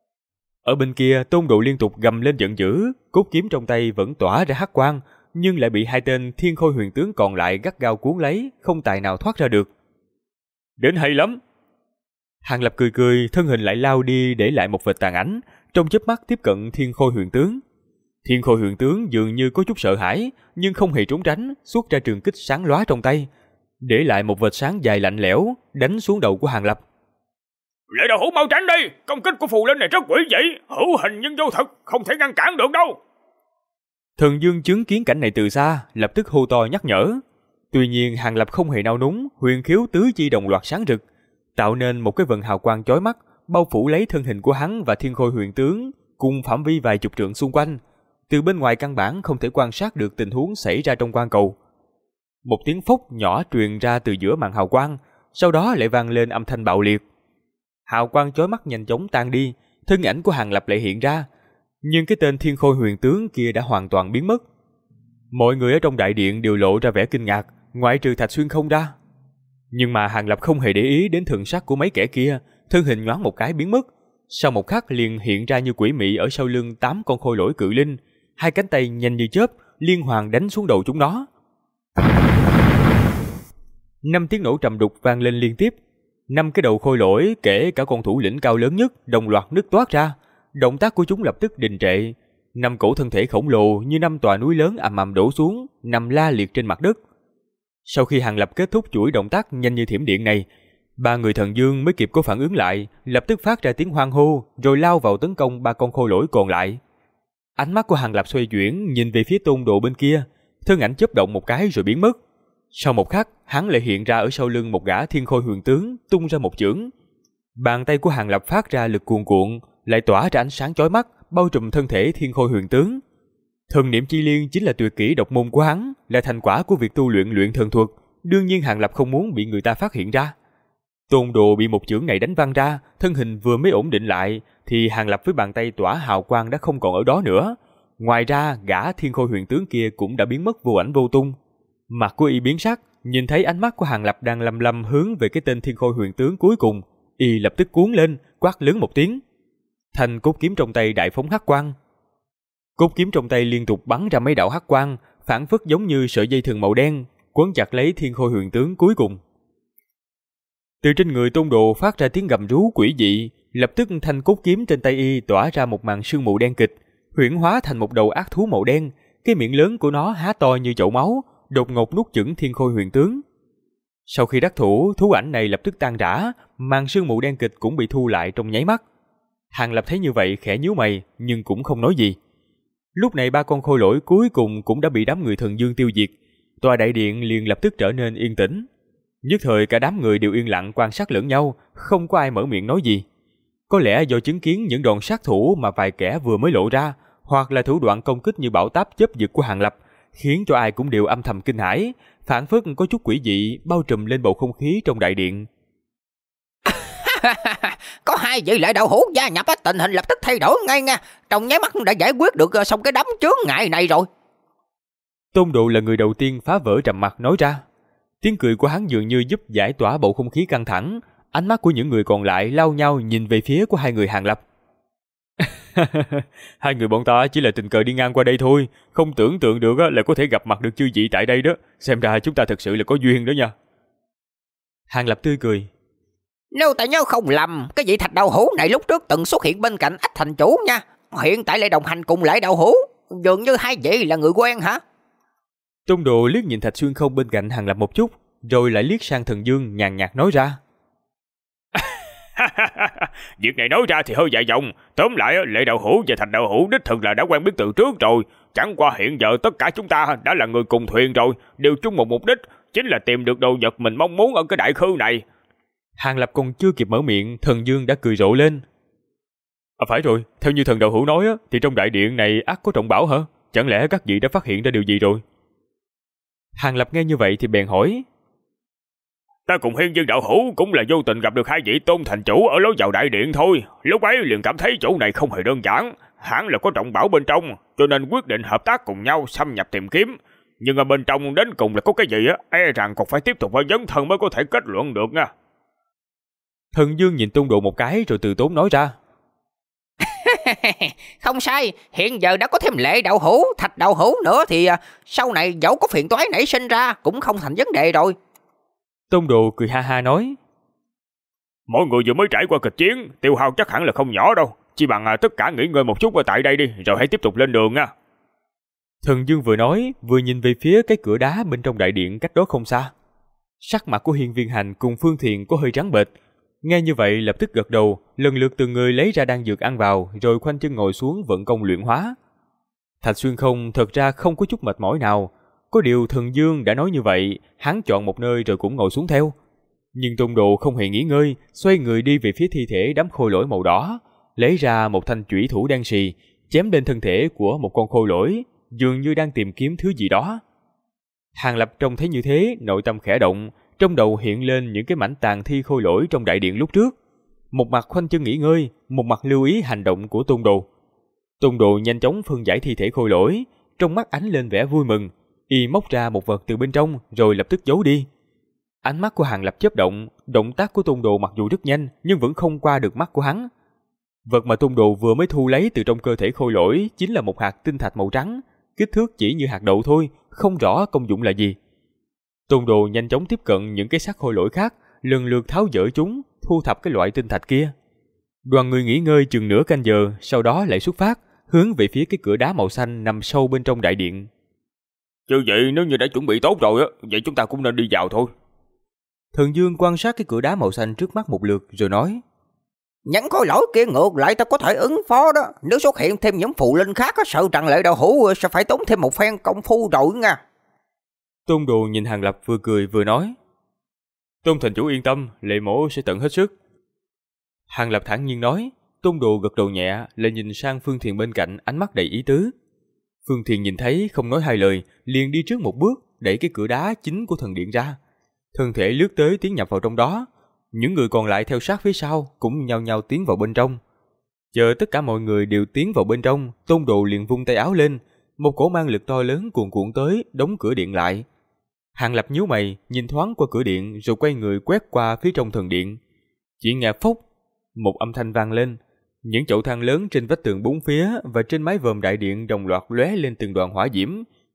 Ở bên kia, Tôn Độ liên tục gầm lên giận dữ, cốt kiếm trong tay vẫn tỏa ra hắc quang, nhưng lại bị 2 tên thiên khôi huyền tướng còn lại gắt gao cuốn lấy, không tài nào thoát ra được. Đến hay lắm. Hàng Lập cười cười, thân hình lại lao đi để lại một vệt tàn ảnh, trong chớp mắt tiếp cận thiên khôi huyền tướng. Thiên khôi huyền tướng dường như có chút sợ hãi, nhưng không hề trốn tránh, xuất ra trường kích sáng lóa trong tay, để lại một vệt sáng dài lạnh lẽo, đánh xuống đầu của Hàng Lập. Lệ Đạo Hữu mau tránh đi, công kích của phù linh này rất quỷ dị, hữu hình nhưng vô thực, không thể ngăn cản được đâu. Thần Dương chứng kiến cảnh này từ xa, lập tức hô to nhắc nhở. Tuy nhiên Hàng Lập không hề nao núng, huyền khiếu tứ chi đồng loạt sáng rực, tạo nên một cái vần hào quang chói mắt, bao phủ lấy thân hình của hắn và thiên khôi huyền tướng, cùng phạm vi vài chục trượng xung quanh. Từ bên ngoài căn bản không thể quan sát được tình huống xảy ra trong quan cầu. Một tiếng phốc nhỏ truyền ra từ giữa màn hào quang, sau đó lại vang lên âm thanh bạo liệt. Hào quang chói mắt nhanh chóng tan đi, thân ảnh của Hàng Lập lại hiện ra, nhưng cái tên thiên khôi huyền tướng kia đã hoàn toàn biến mất. Mọi người ở trong đại điện đều lộ ra vẻ kinh ngạc, ngoại trừ Thạch Xuyên Không ra. Nhưng mà Hàng Lập không hề để ý đến thần sắc của mấy kẻ kia, thân hình nhoáng một cái biến mất, sau một khắc liền hiện ra như quỷ mị ở sau lưng 8 con khôi lỗi cự linh, 2 cánh tay nhanh như chớp liên hoàn đánh xuống đầu chúng nó. 5 tiếng nổ trầm đục vang lên liên tiếp. 5 cái đầu khôi lỗi, kể cả con thủ lĩnh cao lớn nhất, đồng loạt nứt toát ra, động tác của chúng lập tức đình trệ. 5 cổ thân thể khổng lồ như 5 tòa núi lớn ầm ầm đổ xuống, nằm la liệt trên mặt đất. Sau khi Hàng Lập kết thúc chuỗi động tác nhanh như thiểm điện này, 3 người thần dương mới kịp có phản ứng lại, lập tức phát ra tiếng hoan hô, rồi lao vào tấn công 3 con khôi lỗi còn lại. Ánh mắt của Hàng Lập xoay chuyển, nhìn về phía Tôn Độ bên kia, thân ảnh chớp động một cái rồi biến mất. Sau một khắc, hắn lại hiện ra ở sau lưng một gã thiên khôi huyền tướng, tung ra một chưởng. Bàn tay của Hàng Lập phát ra lực cuồn cuộn, lại tỏa ra ánh sáng chói mắt, bao trùm thân thể thiên khôi huyền tướng. Thần niệm chi liên chính là tuyệt kỹ độc môn của hắn, là thành quả của việc tu luyện luyện thần thuật, đương nhiên Hàng Lập không muốn bị người ta phát hiện ra. Tôn Đồ bị một chưởng này đánh văng ra, thân hình vừa mới ổn định lại, thì Hàng Lập với bàn tay tỏa hào quang đã không còn ở đó nữa. Ngoài ra, gã thiên khôi huyền tướng kia cũng đã biến mất vô ảnh vô tung. Mặt của y biến sắc, nhìn thấy ánh mắt của Hàng Lập đang lăm lăm hướng về cái tên thiên khôi huyền tướng cuối cùng, y lập tức cuốn lên, quát lớn một tiếng. Thanh cốt kiếm trong tay đại phóng hắc quang. Cốt kiếm trong tay liên tục bắn ra mấy đạo hắc quang, phảng phất giống như sợi dây thừng màu đen, quấn chặt lấy Thiên Khôi huyền tướng cuối cùng. Từ trên người Tôn Đồ phát ra tiếng gầm rú quỷ dị, lập tức thanh cốt kiếm trên tay y tỏa ra một màn sương mù đen kịch, huyễn hóa thành một đầu ác thú màu đen, cái miệng lớn của nó há to như chậu máu, đột ngột nuốt chửng Thiên Khôi huyền tướng. Sau khi đắc thủ, thú ảnh này lập tức tan rã, màn sương mù đen kịch cũng bị thu lại trong nháy mắt. Hàng Lập thấy như vậy khẽ nhíu mày, nhưng cũng không nói gì. Lúc này 3 con khôi lỗi cuối cùng cũng đã bị đám người Thần Dương tiêu diệt, tòa đại điện liền lập tức trở nên yên tĩnh. Nhất thời cả đám người đều yên lặng quan sát lẫn nhau, không có ai mở miệng nói gì. Có lẽ do chứng kiến những đòn sát thủ mà vài kẻ vừa mới lộ ra, hoặc là thủ đoạn công kích như bão táp chớp giật của Hàng Lập, khiến cho ai cũng đều âm thầm kinh hãi, phảng phất có chút quỷ dị bao trùm lên bầu không khí trong đại điện. Có 2 vị lệ đạo hữu gia nhập, tình hình lập tức thay đổi ngay nha. Trong nháy mắt đã giải quyết được xong cái đám chướng ngại này rồi. Tôn Độ là người đầu tiên phá vỡ trầm mặc nói ra. Tiếng cười của hắn dường như giúp giải tỏa bầu không khí căng thẳng. Ánh mắt của những người còn lại lao nhau nhìn về phía của 2 người Hàng Lập. 2 người bọn ta chỉ là tình cờ đi ngang qua đây thôi, không tưởng tượng được là có thể gặp mặt được chư vị tại đây đó. Xem ra chúng ta thật sự là có duyên đó nha. Hàng Lập tươi cười. Nếu ta nhớ không lầm, cái vị Thạch đạo hữu này lúc trước từng xuất hiện bên cạnh Ách thành chủ nha. Hiện tại lại đồng hành cùng lại đạo hữu, dường như 2 vị là người quen hả? Tôn Độ liếc nhìn Thạch Xuyên Không bên cạnh Hàng Lập một chút, rồi lại liếc sang Thần Dương nhàn nhạt nói ra. Việc này nói ra thì hơi dài dòng. Tóm lại Lệ đạo hữu và Thạch đạo hữu đích thực là đã quen biết từ trước rồi. Chẳng qua hiện giờ tất cả chúng ta đã là người cùng thuyền rồi, đều chung một mục đích, chính là tìm được đồ vật mình mong muốn ở cái đại khư này. Hàng Lập còn chưa kịp mở miệng, Thần Dương đã cười rộ lên. Phải rồi, theo như thần đạo hữu nói thì trong đại điện này ắt có trọng bảo hả? Chẳng lẽ các vị đã phát hiện ra điều gì rồi? Hàng Lập nghe như vậy thì bèn hỏi. Ta cùng Hiên Dương đạo hữu cũng là vô tình gặp được 2 vị tôn thành chủ ở lối vào đại điện thôi. Lúc ấy liền cảm thấy chỗ này không hề đơn giản, hẳn là có trọng bảo bên trong, cho nên quyết định hợp tác cùng nhau xâm nhập tìm kiếm. Nhưng ở bên trong đến cùng là có cái gì e rằng còn phải tiếp tục phải dấn thân mới có thể kết luận được nha. Thần Dương nhìn Tôn Độ một cái rồi từ tốn nói ra. Không sai, hiện giờ đã có thêm Lệ đạo hữu, Thạch đạo hữu nữa thì sau này dẫu có phiền toái nảy sinh ra cũng không thành vấn đề rồi. Tôn Độ cười ha ha nói. Mọi người vừa mới trải qua kịch chiến, tiêu hao chắc hẳn là không nhỏ đâu. Chỉ bằng tất cả nghỉ ngơi một chút ở tại đây đi, rồi hãy tiếp tục lên đường nha. Thần Dương vừa nói, vừa nhìn về phía cái cửa đá bên trong đại điện cách đó không xa. Sắc mặt của Hiên Viên Hành cùng Phương Thiền có hơi trắng bệch. Nghe như vậy lập tức gật đầu, lần lượt từng người lấy ra đan dược ăn vào, rồi khoanh chân ngồi xuống vận công luyện hóa. Thạch Xuyên Không thật ra không có chút mệt mỏi nào. Có điều Thần Dương đã nói như vậy, hắn chọn một nơi rồi cũng ngồi xuống theo. Nhưng Tôn Độ không hề nghỉ ngơi, xoay người đi về phía thi thể đám khôi lỗi màu đỏ, lấy ra một thanh chủy thủ đen xì, chém lên thân thể của một con khôi lỗi, dường như đang tìm kiếm thứ gì đó. Hàng Lập trông thấy như thế, nội tâm khẽ động, trong đầu hiện lên những cái mảnh tàn thi khôi lỗi trong đại điện lúc trước. Một mặt khoanh chân nghỉ ngơi, một mặt lưu ý hành động của Tôn Độ. Tôn Độ nhanh chóng phân giải thi thể khôi lỗi, trong mắt ánh lên vẻ vui mừng, y móc ra một vật từ bên trong rồi lập tức giấu đi. Ánh mắt của Hàng Lập chớp động, động tác của Tôn Độ mặc dù rất nhanh nhưng vẫn không qua được mắt của hắn. Vật mà Tôn Độ vừa mới thu lấy từ trong cơ thể khôi lỗi chính là một hạt tinh thạch màu trắng, kích thước chỉ như hạt đậu thôi, không rõ công dụng là gì. Tôn Độ nhanh chóng tiếp cận những cái xác khôi lỗi khác, lần lượt tháo dỡ chúng, thu thập cái loại tinh thạch kia. Đoàn người nghỉ ngơi chừng nửa canh giờ, sau đó lại xuất phát, hướng về phía cái cửa đá màu xanh nằm sâu bên trong đại điện. Như vậy nếu như đã chuẩn bị tốt rồi vậy chúng ta cũng nên đi vào thôi. Thần Dương quan sát cái cửa đá màu xanh trước mắt một lượt rồi nói. Những khối lỗi kia ngược lại ta có thể ứng phó đó. Nếu xuất hiện thêm những phù linh khác sợ rằng Lệ đạo hữu sẽ phải tốn thêm một phen công phu rồi nha. Tôn Độ nhìn Hàng Lập vừa cười vừa nói. Tôn thành chủ yên tâm, Lệ mỗ sẽ tận hết sức. Hàng Lập thản nhiên nói. Tôn Độ gật đầu nhẹ, lại nhìn sang Phương Thiền bên cạnh, ánh mắt đầy ý tứ. Phương Thiền nhìn thấy không nói hai lời, liền đi trước một bước, đẩy cái cửa đá chính của thần điện ra. Thân thể lướt tới tiến nhập vào trong đó. Những người còn lại theo sát phía sau cũng nhao nhao tiến vào bên trong. Chờ tất cả mọi người đều tiến vào bên trong, Tôn Độ liền vung tay áo lên, một cỗ mang lực to lớn cuồn cuộn tới, đóng cửa điện lại. Hàng Lập nhíu mày, nhìn thoáng qua cửa điện rồi quay người quét qua phía trong thần điện. Chỉ nghe phốc, một âm thanh vang lên. Những chậu than lớn trên vách tường bốn phía và trên mái vòm đại điện đồng loạt lóe lên từng đoàn hỏa diễm,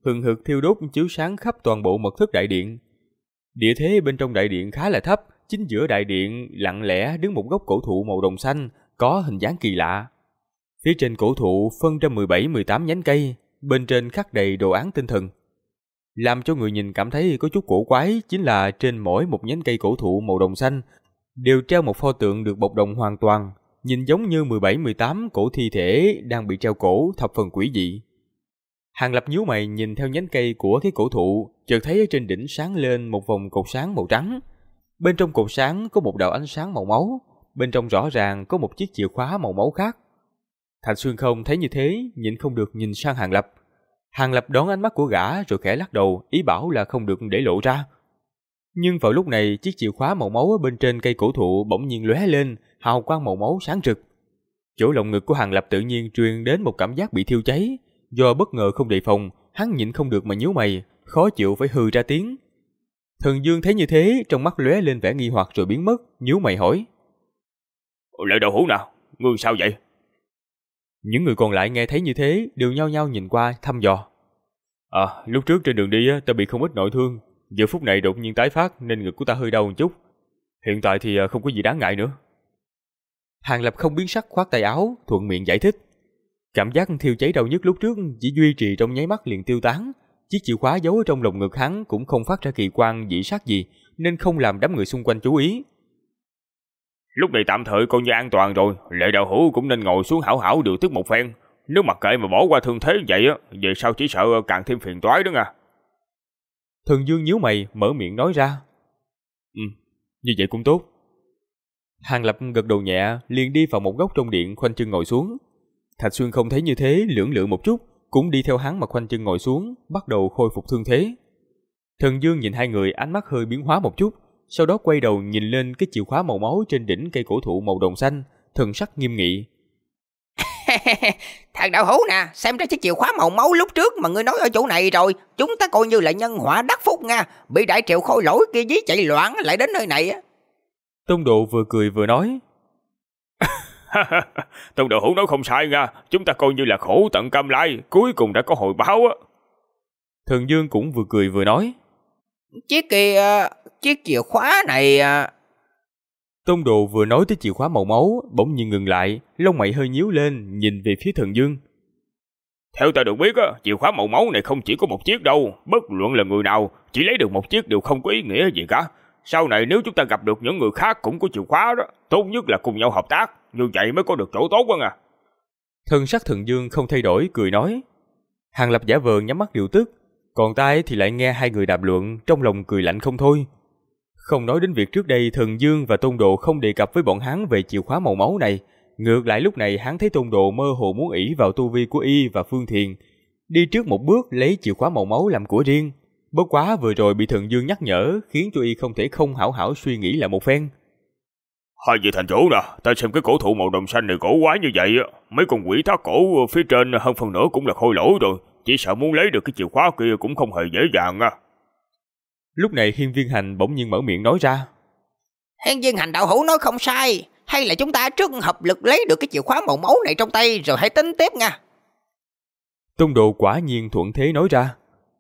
hừng hực thiêu đốt chiếu sáng khắp toàn bộ mật thất đại điện. Địa thế bên trong đại điện khá là thấp, chính giữa đại điện lặng lẽ đứng một gốc cổ thụ màu đồng xanh có hình dáng kỳ lạ. Phía trên cổ thụ phân ra 17-18 nhánh cây, bên trên khắc đầy đồ án tinh thần. Làm cho người nhìn cảm thấy có chút cổ quái chính là trên mỗi một nhánh cây cổ thụ màu đồng xanh đều treo một pho tượng được bọc đồng hoàn toàn, nhìn giống như 17-18 cổ thi thể đang bị treo cổ thập phần quỷ dị. Hàng Lập nhíu mày nhìn theo nhánh cây của cái cổ thụ, chợt thấy ở trên đỉnh sáng lên một vòng cột sáng màu trắng. Bên trong cột sáng có một đạo ánh sáng màu máu, bên trong rõ ràng có một chiếc chìa khóa màu máu khác. Thạch Xuyên Không thấy như thế, nhịn không được nhìn sang Hàng Lập. Hàng Lập đón ánh mắt của gã rồi khẽ lắc đầu, ý bảo là không được để lộ ra. Nhưng vào lúc này, chiếc chìa khóa màu máu ở bên trên cây cổ thụ bỗng nhiên lóe lên, hào quang màu máu sáng rực. Chỗ lồng ngực của Hàng Lập tự nhiên truyền đến một cảm giác bị thiêu cháy. Do bất ngờ không đề phòng, hắn nhịn không được mà nhíu mày, khó chịu phải hừ ra tiếng. Thần Dương thấy như thế, trong mắt lóe lên vẻ nghi hoặc rồi biến mất, nhíu mày hỏi: Lợi đậu hũ nào, ngươi sao vậy? Những người còn lại nghe thấy như thế đều nhao nhao nhìn qua thăm dò. Lúc trước trên đường đi ta bị không ít nội thương, giờ phút này đột nhiên tái phát nên ngực của ta hơi đau một chút. Hiện tại thì không có gì đáng ngại nữa. Hàng Lập không biến sắc khoát tay áo, thuận miệng giải thích. Cảm giác thiêu cháy đau nhức lúc trước chỉ duy trì trong nháy mắt liền tiêu tán. Chiếc chìa khóa giấu ở trong lồng ngực hắn cũng không phát ra kỳ quang dị sắc gì, nên không làm đám người xung quanh chú ý. Lúc này tạm thời coi như an toàn rồi, Lệ Đạo Hữu cũng nên ngồi xuống hảo hảo điều tức một phen. Nếu mặc kệ mà bỏ qua thương thế vậy về sau chỉ sợ càng thêm phiền toái đó nha. Thần Dương nhíu mày mở miệng nói ra. Như vậy cũng tốt. Hàng Lập gật đầu nhẹ, liền đi vào một góc trong điện khoanh chân ngồi xuống. Thạch Xuyên Không thấy như thế, lưỡng lự một chút, cũng đi theo hắn mà khoanh chân ngồi xuống, bắt đầu khôi phục thương thế. Thần Dương nhìn hai người, ánh mắt hơi biến hóa một chút, sau đó quay đầu nhìn lên cái chìa khóa màu máu trên đỉnh cây cổ thụ màu đồng xanh, thần sắc nghiêm nghị. Thằng đạo hữu nè, xem ra chiếc chìa khóa màu máu lúc trước mà ngươi nói ở chỗ này rồi, chúng ta coi như là nhân họa đắc phúc nha, bị đại triệu khôi lỗi kia dí chạy loạn lại đến nơi này. Tông Độ vừa cười vừa nói. Tông đạo hữu nói không sai nha, chúng ta coi như là khổ tận cam lai, cuối cùng đã có hồi báo á. Thần Dương cũng vừa cười vừa nói. Chiếc chìa khóa này... Tông Độ vừa nói tới chìa khóa màu máu, bỗng nhiên ngừng lại, lông mày hơi nhíu lên, nhìn về phía Thần Dương. Theo ta được biết chìa khóa màu máu này không chỉ có một chiếc đâu, bất luận là người nào, chỉ lấy được một chiếc đều không có ý nghĩa gì cả. Sau này nếu chúng ta gặp được những người khác cũng có chìa khóa đó, tốt nhất là cùng nhau hợp tác, như vậy mới có được chỗ tốt hơn à. Thân sắc Thần Dương không thay đổi, cười nói. Hàng Lập giả vờ nhắm mắt điều tức, còn tai thì lại nghe hai người đàm luận, trong lòng cười lạnh không thôi. Không nói đến việc trước đây Thần Dương và Tôn Độ không đề cập với bọn hắn về chìa khóa màu máu này, ngược lại lúc này hắn thấy Tôn Độ mơ hồ muốn ỷ vào tu vi của y và Phương Thiền, đi trước một bước lấy chìa khóa màu máu làm của riêng. Bất quá vừa rồi bị Thần Dương nhắc nhở, khiến cho y không thể không hảo hảo suy nghĩ lại một phen. Hai vị thành chủ nè, ta xem cái cổ thụ màu đồng xanh này cổ quái như vậy, mấy con quỷ thác cổ phía trên hơn phần nửa cũng là khôi lỗi rồi, chỉ sợ muốn lấy được cái chìa khóa kia cũng không hề dễ dàng à. Lúc này Hiên Viên Hành bỗng nhiên mở miệng nói ra. Hiên Viên Hành đạo hữu nói không sai, hay là chúng ta trước hợp lực lấy được cái chìa khóa màu máu này trong tay rồi hãy tính tiếp nha. Tôn Độ quả nhiên thuận thế nói ra.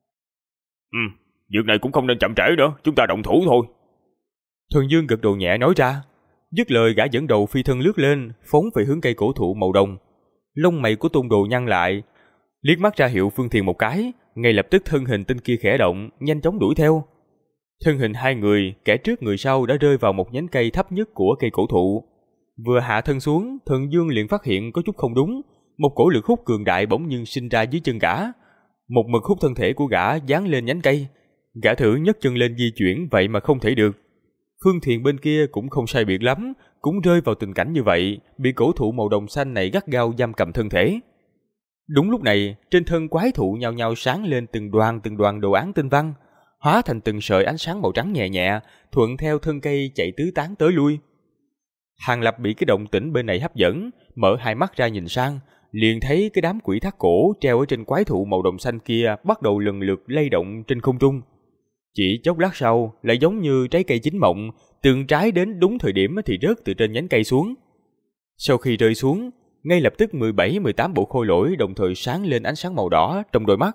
Việc này cũng không nên chậm trễ nữa, chúng ta động thủ thôi. Thần Dương gật đầu nhẹ nói ra. Dứt lời gã dẫn đầu phi thân lướt lên, phóng về hướng cây cổ thụ màu đồng. Lông mày của Tôn Độ nhăn lại, liếc mắt ra hiệu Phương Thiền một cái, ngay lập tức thân hình tên kia khẽ động, nhanh chóng đuổi theo. Thân hình hai người, kẻ trước người sau đã rơi vào một nhánh cây thấp nhất của cây cổ thụ. Vừa hạ thân xuống, Thần Dương liền phát hiện có chút không đúng, một cổ lực hút cường đại bỗng nhiên sinh ra dưới chân gã. Một mực hút thân thể của gã dán lên nhánh cây. Gã thử nhấc chân lên di chuyển vậy mà không thể được. Phương Thiền bên kia cũng không sai biệt lắm, cũng rơi vào tình cảnh như vậy, bị cổ thụ màu đồng xanh này gắt gao giam cầm thân thể. Đúng lúc này, trên thân quái thụ nhao nhao sáng lên từng đoàn đồ án tinh văn, hóa thành từng sợi ánh sáng màu trắng nhẹ nhẹ, thuận theo thân cây chạy tứ tán tới lui. Hàng Lập bị cái động tĩnh bên này hấp dẫn, mở hai mắt ra nhìn sang, liền thấy cái đám quỷ thác cổ treo ở trên quái thụ màu đồng xanh kia bắt đầu lần lượt lay động trên không trung. Chỉ chốc lát sau, lại giống như trái cây chín mọng, từng trái đến đúng thời điểm thì rớt từ trên nhánh cây xuống. Sau khi rơi xuống, ngay lập tức 17-18 bộ khôi lỗi đồng thời sáng lên ánh sáng màu đỏ trong đôi mắt,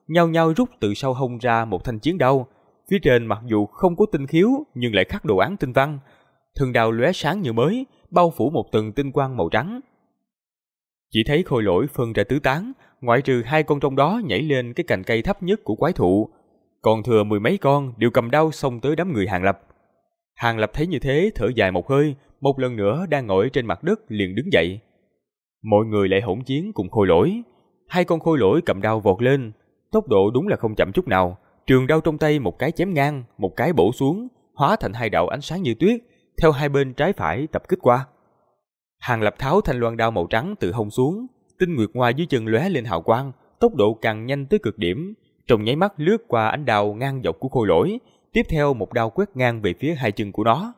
nhao nhao rút từ sau hông ra một thanh chiến đao. Phía trên mặc dù không có tinh khiếu nhưng lại khắc đồ án tinh văn. Thân đao lóe sáng như mới, bao phủ một tầng tinh quang màu trắng. Chỉ thấy khôi lỗi phân ra tứ tán, ngoại trừ 2 con trong đó nhảy lên cái cành cây thấp nhất của quái thụ, còn thừa 10 mấy con đều cầm đao xông tới đám người Hàng Lập. Hàng Lập thấy như thế thở dài một hơi, một lần nữa đang ngồi trên mặt đất liền đứng dậy. Mọi người lại hỗn chiến cùng khôi lỗi. 2 con khôi lỗi cầm đao vọt lên, tốc độ đúng là không chậm chút nào. Trường đao trong tay một cái chém ngang, một cái bổ xuống, hóa thành 2 đạo ánh sáng như tuyết, theo hai bên trái phải tập kích qua. Hàng Lập tháo thanh loan đao màu trắng từ hông xuống, tinh nguyệt hoa dưới chân lóe lên hào quang, tốc độ càng nhanh tới cực điểm, trong nháy mắt lướt qua ánh đao ngang dọc của khôi lỗi, tiếp theo một đao quét ngang về phía 2 chân của nó.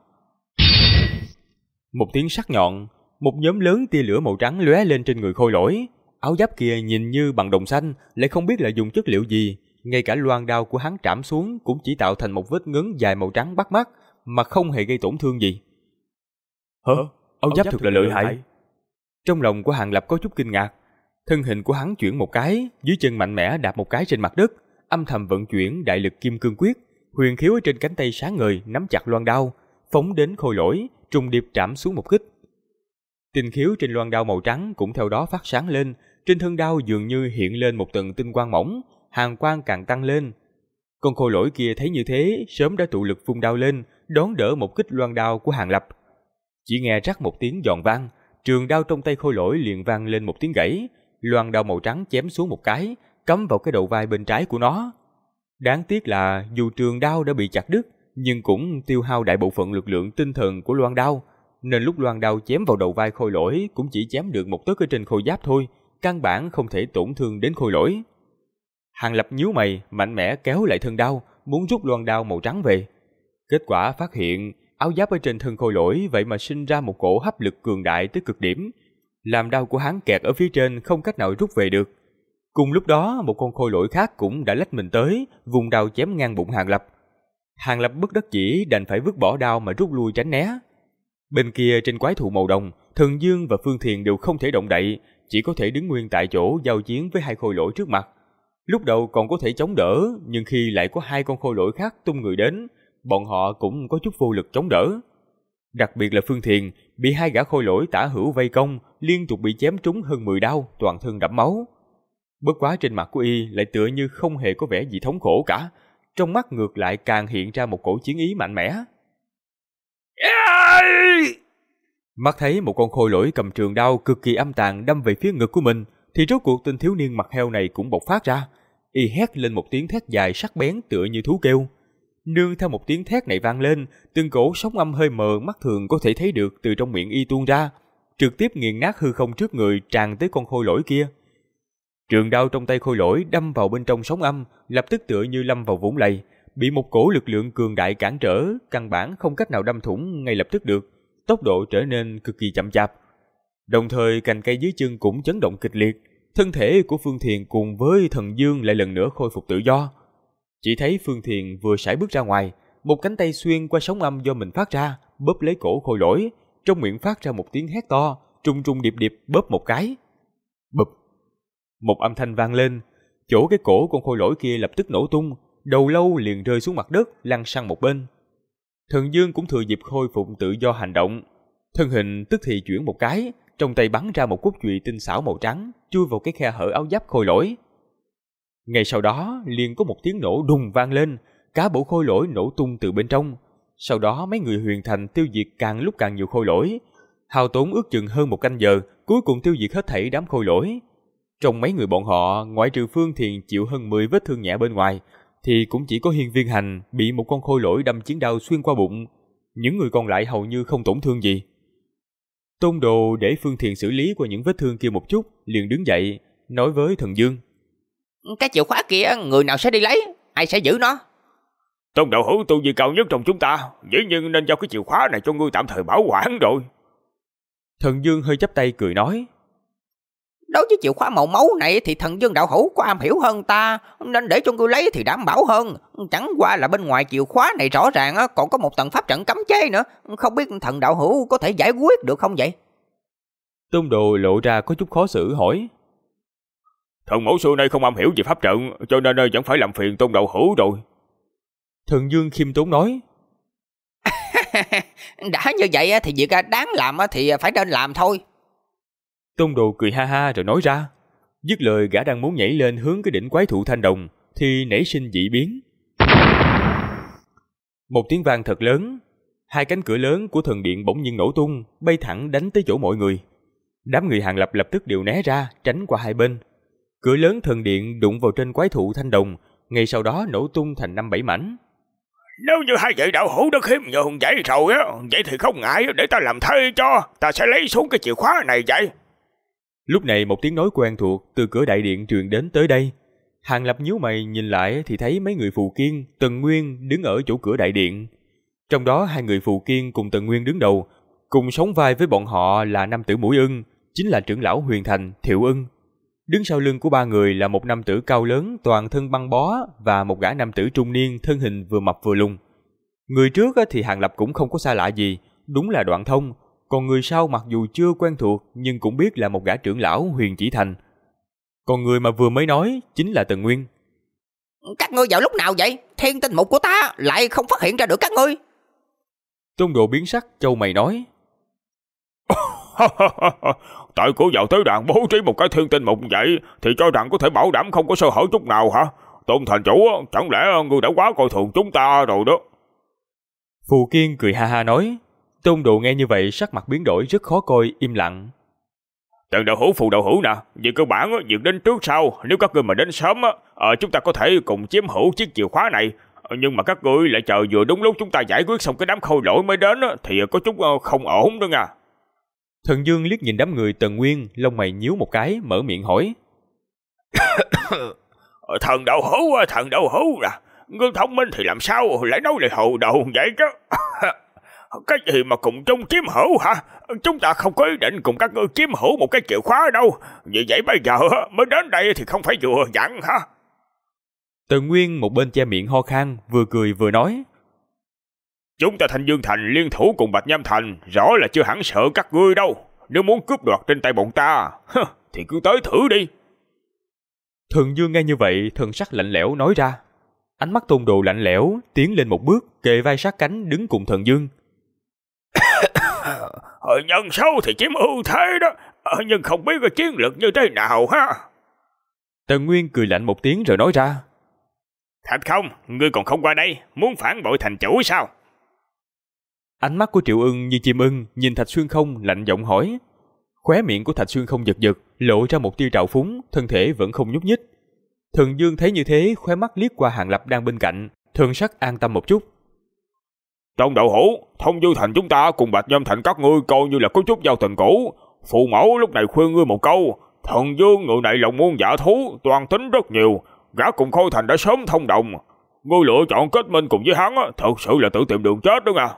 Một tiếng sắc nhọn, một nhóm lớn tia lửa màu trắng lóe lên trên người khôi lỗi. Áo giáp kia nhìn như bằng đồng xanh, lại không biết là dùng chất liệu gì, ngay cả loan đao của hắn trảm xuống cũng chỉ tạo thành một vết ngấn dài màu trắng bắt mắt, mà không hề gây tổn thương gì. Hả? Áo giáp thật là lợi hại. Trong lòng của Hàng Lập có chút kinh ngạc. Thân hình của hắn chuyển một cái, dưới chân mạnh mẽ đạp một cái trên mặt đất, âm thầm vận chuyển đại lực kim cương quyết, huyền khiếu ở trên cánh tay sáng ngời nắm chặt loan đao, phóng đến khôi lỗi, trùng điệp trảm xuống một kích. Tinh khiếu trên loan đao màu trắng cũng theo đó phát sáng lên, trên thân đao dường như hiện lên một tầng tinh quang mỏng, hàn quang càng tăng lên. Con khôi lỗi kia thấy như thế, sớm đã tụ lực vung đao lên, đón đỡ một kích loan đao của Hàng Lập. Chỉ nghe rắc một tiếng giòn vang, trường đao trong tay khôi lỗi liền vang lên một tiếng gãy, loan đao màu trắng chém xuống một cái, cắm vào cái đầu vai bên trái của nó. Đáng tiếc là dù trường đao đã bị chặt đứt, nhưng cũng tiêu hao đại bộ phận lực lượng tinh thần của loan đao, nên lúc loan đao chém vào đầu vai khôi lỗi cũng chỉ chém được một tấc ở trên khôi giáp thôi, căn bản không thể tổn thương đến khôi lỗi. Hàng Lập nhíu mày, mạnh mẽ kéo lại thân đao, muốn rút loan đao màu trắng về. Kết quả phát hiện áo giáp ở trên thân khôi lỗi vậy mà sinh ra một cổ hấp lực cường đại tới cực điểm, làm đao của hắn kẹt ở phía trên không cách nào rút về được. Cùng lúc đó, một con khôi lỗi khác cũng đã lách mình tới, vùng đao chém ngang bụng Hàng Lập. Hàng Lập bất đắc dĩ đành phải vứt bỏ đao mà rút lui tránh né. Bên kia trên quái thụ màu đồng, Thần Dương và Phương Thiền đều không thể động đậy, chỉ có thể đứng nguyên tại chỗ giao chiến với 2 khôi lỗi trước mặt. Lúc đầu còn có thể chống đỡ, nhưng khi lại có 2 con khôi lỗi khác tung người đến, bọn họ cũng có chút vô lực chống đỡ. Đặc biệt là Phương Thiền, bị 2 gã khôi lỗi tả hữu vây công, liên tục bị chém trúng hơn 10 đao, toàn thân đẫm máu. Bất quá trên mặt của y lại tựa như không hề có vẻ gì thống khổ cả, trong mắt ngược lại càng hiện ra một cổ chiến ý mạnh mẽ. Mắt thấy một con khôi lỗi cầm trường đao cực kỳ âm tàn đâm về phía ngực của mình, thì rốt cuộc tên thiếu niên mặt heo này cũng bộc phát ra. Y hét lên một tiếng thét dài sắc bén tựa như thú kêu. Nương theo một tiếng thét này vang lên, từng cổ sóng âm hơi mờ mắt thường có thể thấy được từ trong miệng y tuôn ra, trực tiếp nghiền nát hư không trước người tràn tới con khôi lỗi kia. Trường đao trong tay khôi lỗi đâm vào bên trong sóng âm, lập tức tựa như lâm vào vũng lầy, bị một cổ lực lượng cường đại cản trở, căn bản không cách nào đâm thủng ngay lập tức được, tốc độ trở nên cực kỳ chậm chạp. Đồng thời cành cây dưới chân cũng chấn động kịch liệt, thân thể của Phương Thiền cùng với Thần Dương lại lần nữa khôi phục tự do. Chỉ thấy Phương Thiền vừa sải bước ra ngoài, một cánh tay xuyên qua sóng âm do mình phát ra, bóp lấy cổ khôi lỗi, trong miệng phát ra một tiếng hét to, trung trung điệp điệp bóp một cái. Bụp! Một âm thanh vang lên, chỗ cái cổ con khôi lỗi kia lập tức nổ tung, đầu lâu liền rơi xuống mặt đất, lăn sang một bên. Thần Dương cũng thừa dịp khôi phục tự do hành động, thân hình tức thì chuyển một cái, trong tay bắn ra một cốt chùy tinh xảo màu trắng, chui vào cái khe hở áo giáp khôi lỗi. Ngay sau đó liền có một tiếng nổ đùng vang lên, cả bộ khôi lỗi nổ tung từ bên trong. Sau đó mấy người Huyền Thành tiêu diệt càng lúc càng nhiều khôi lỗi, hao tốn ước chừng hơn 1 canh giờ, cuối cùng tiêu diệt hết thảy đám khôi lỗi. Trong mấy người bọn họ, ngoại trừ Phương Thiền chịu hơn 10 vết thương nhẹ bên ngoài, thì cũng chỉ có Hiên Viên Hành bị một con khôi lỗi đâm chiến đao xuyên qua bụng. Những người còn lại hầu như không tổn thương gì. Tôn Đồ để Phương Thiền xử lý qua những vết thương kia một chút, liền đứng dậy, nói với Thần Dương. Cái chìa khóa kia người nào sẽ đi lấy? Ai sẽ giữ nó? Tôn đạo hữu tu vi cao nhất trong chúng ta, dĩ nhiên nên giao cái chìa khóa này cho ngươi tạm thời bảo quản rồi. Thần Dương hơi chắp tay cười nói. Đối với chìa khóa màu máu này thì Thần Dương đạo hữu có am hiểu hơn ta, nên để cho ngươi lấy thì đảm bảo hơn. Chẳng qua là bên ngoài chìa khóa này rõ ràng còn có một tầng pháp trận cấm chế nữa, không biết thần đạo hữu có thể giải quyết được không vậy? Tôn Đồ lộ ra có chút khó xử hỏi. Thần mẫu xưa nay không am hiểu về pháp trận, cho nên vẫn phải làm phiền Tôn Đạo Hữu rồi. Thần Dương khiêm tốn nói. Đã như vậy thì việc đáng làm thì phải nên làm thôi. Tôn Đồ cười ha ha rồi nói ra. Dứt lời gã đang muốn nhảy lên hướng cái đỉnh quái thụ thanh đồng thì nảy sinh dị biến. Một tiếng vang thật lớn, hai cánh cửa lớn của thần điện bỗng nhiên nổ tung, bay thẳng đánh tới chỗ mọi người. Đám người Hàng Lập lập tức đều né ra, tránh qua hai bên. Cửa lớn thần điện đụng vào trên quái thụ thanh đồng, ngay sau đó nổ tung thành 5-7 mảnh. Nếu như hai vị đạo hữu đã khiêm nhường vậy rồi á, vậy thì không ngại để ta làm thay cho, ta sẽ lấy xuống cái chìa khóa này vậy. Lúc này một tiếng nói quen thuộc từ cửa đại điện truyền đến tới đây. Hàng Lập nhíu mày nhìn lại thì thấy mấy người Phù Kiên, Tần Nguyên đứng ở chỗ cửa đại điện. Trong đó hai người Phù Kiên cùng Tần Nguyên đứng đầu, cùng sóng vai với bọn họ là nam tử Mũi Ưng, chính là trưởng lão Huyền Thành, Thiệu Ưng. Đứng sau lưng của ba người là một nam tử cao lớn toàn thân băng bó và một gã nam tử trung niên thân hình vừa mập vừa lùn. Người trước thì Hàng Lập cũng không có xa lạ gì, đúng là Đoạn Thông, còn người sau mặc dù chưa quen thuộc nhưng cũng biết là một gã trưởng lão Huyền Chỉ Thành. Còn người mà vừa mới nói chính là Tần Nguyên. Các ngươi vào lúc nào vậy? Thiên tinh mục của ta lại không phát hiện ra được các ngươi. Tôn Độ biến sắc chau mày nói. Tại cô vào tới đàn bố trí một cái thiên tinh mục vậy thì cho rằng có thể bảo đảm không có sơ hở chút nào hả? Tôn thành chủ, chẳng lẽ ngươi đã quá coi thường chúng ta rồi đó? Phù Kiên cười ha ha nói. Tôn Độ nghe như vậy sắc mặt biến đổi rất khó coi, im lặng. Tần đạo hữu, Phù đạo hữu nè, về cơ bản việc đến trước sau, nếu các ngươi mà đến sớm chúng ta có thể cùng chiếm hữu chiếc chìa khóa này. Nhưng mà các ngươi lại chờ vừa đúng lúc chúng ta giải quyết xong cái đám khôi lỗi mới đến thì có chút không ổn đó nha. Thần Dương liếc nhìn đám người Tần Nguyên, lông mày nhíu một cái, mở miệng hỏi. Thần đạo hữu nè, ngươi thông minh thì làm sao lại nói lời hồ đầu vậy chứ? Cái gì mà cùng chung chiếm hữu hả? Chúng ta không có ý định cùng các ngươi chiếm hữu một cái chìa khóa đâu. Vì vậy bây giờ mới đến đây thì không phải vừa dặn hả? Tần Nguyên một bên che miệng ho khan, vừa cười vừa nói. Chúng ta Thanh Dương Thành liên thủ cùng Bạch Nham Thành, rõ là chưa hẳn sợ các ngươi đâu. Nếu muốn cướp đoạt trên tay bọn ta thì cứ tới thử đi. Thần Dương nghe như vậy, thần sắc lạnh lẽo nói ra. Ánh mắt Tôn Đồ lạnh lẽo, tiến lên một bước, kề vai sát cánh đứng cùng Thần Dương. Nhân số thì chiếm ưu thế đó, nhưng không biết cái chiến lược như thế nào ha. Tần Nguyên cười lạnh một tiếng rồi nói ra. Thật không, ngươi còn không qua đây, muốn phản bội thành chủ sao? Ánh mắt của Triệu Ưng như chim ưng nhìn Thạch Xuyên Không lạnh giọng hỏi. Khóe miệng của Thạch Xuyên Không giật giật, lộ ra một tia trào phúng, thân thể vẫn không nhúc nhích. Thần Dương thấy như thế, khóe mắt liếc qua Hàng Lập đang bên cạnh, thần sắc an tâm một chút. Trong đạo hữu, Thông Dương Thành chúng ta cùng Bạch Nham Thành các ngươi coi như là có chút giao tình cũ. Phụ mẫu lúc này khuyên ngươi một câu, Thần Dương người này lòng muôn dạ thú, toàn tính rất nhiều, gã cùng Khôi Thành đã sớm thông đồng. Ngươi lựa chọn kết minh cùng với hắn, thật sự là tự tìm đường chết đó nha.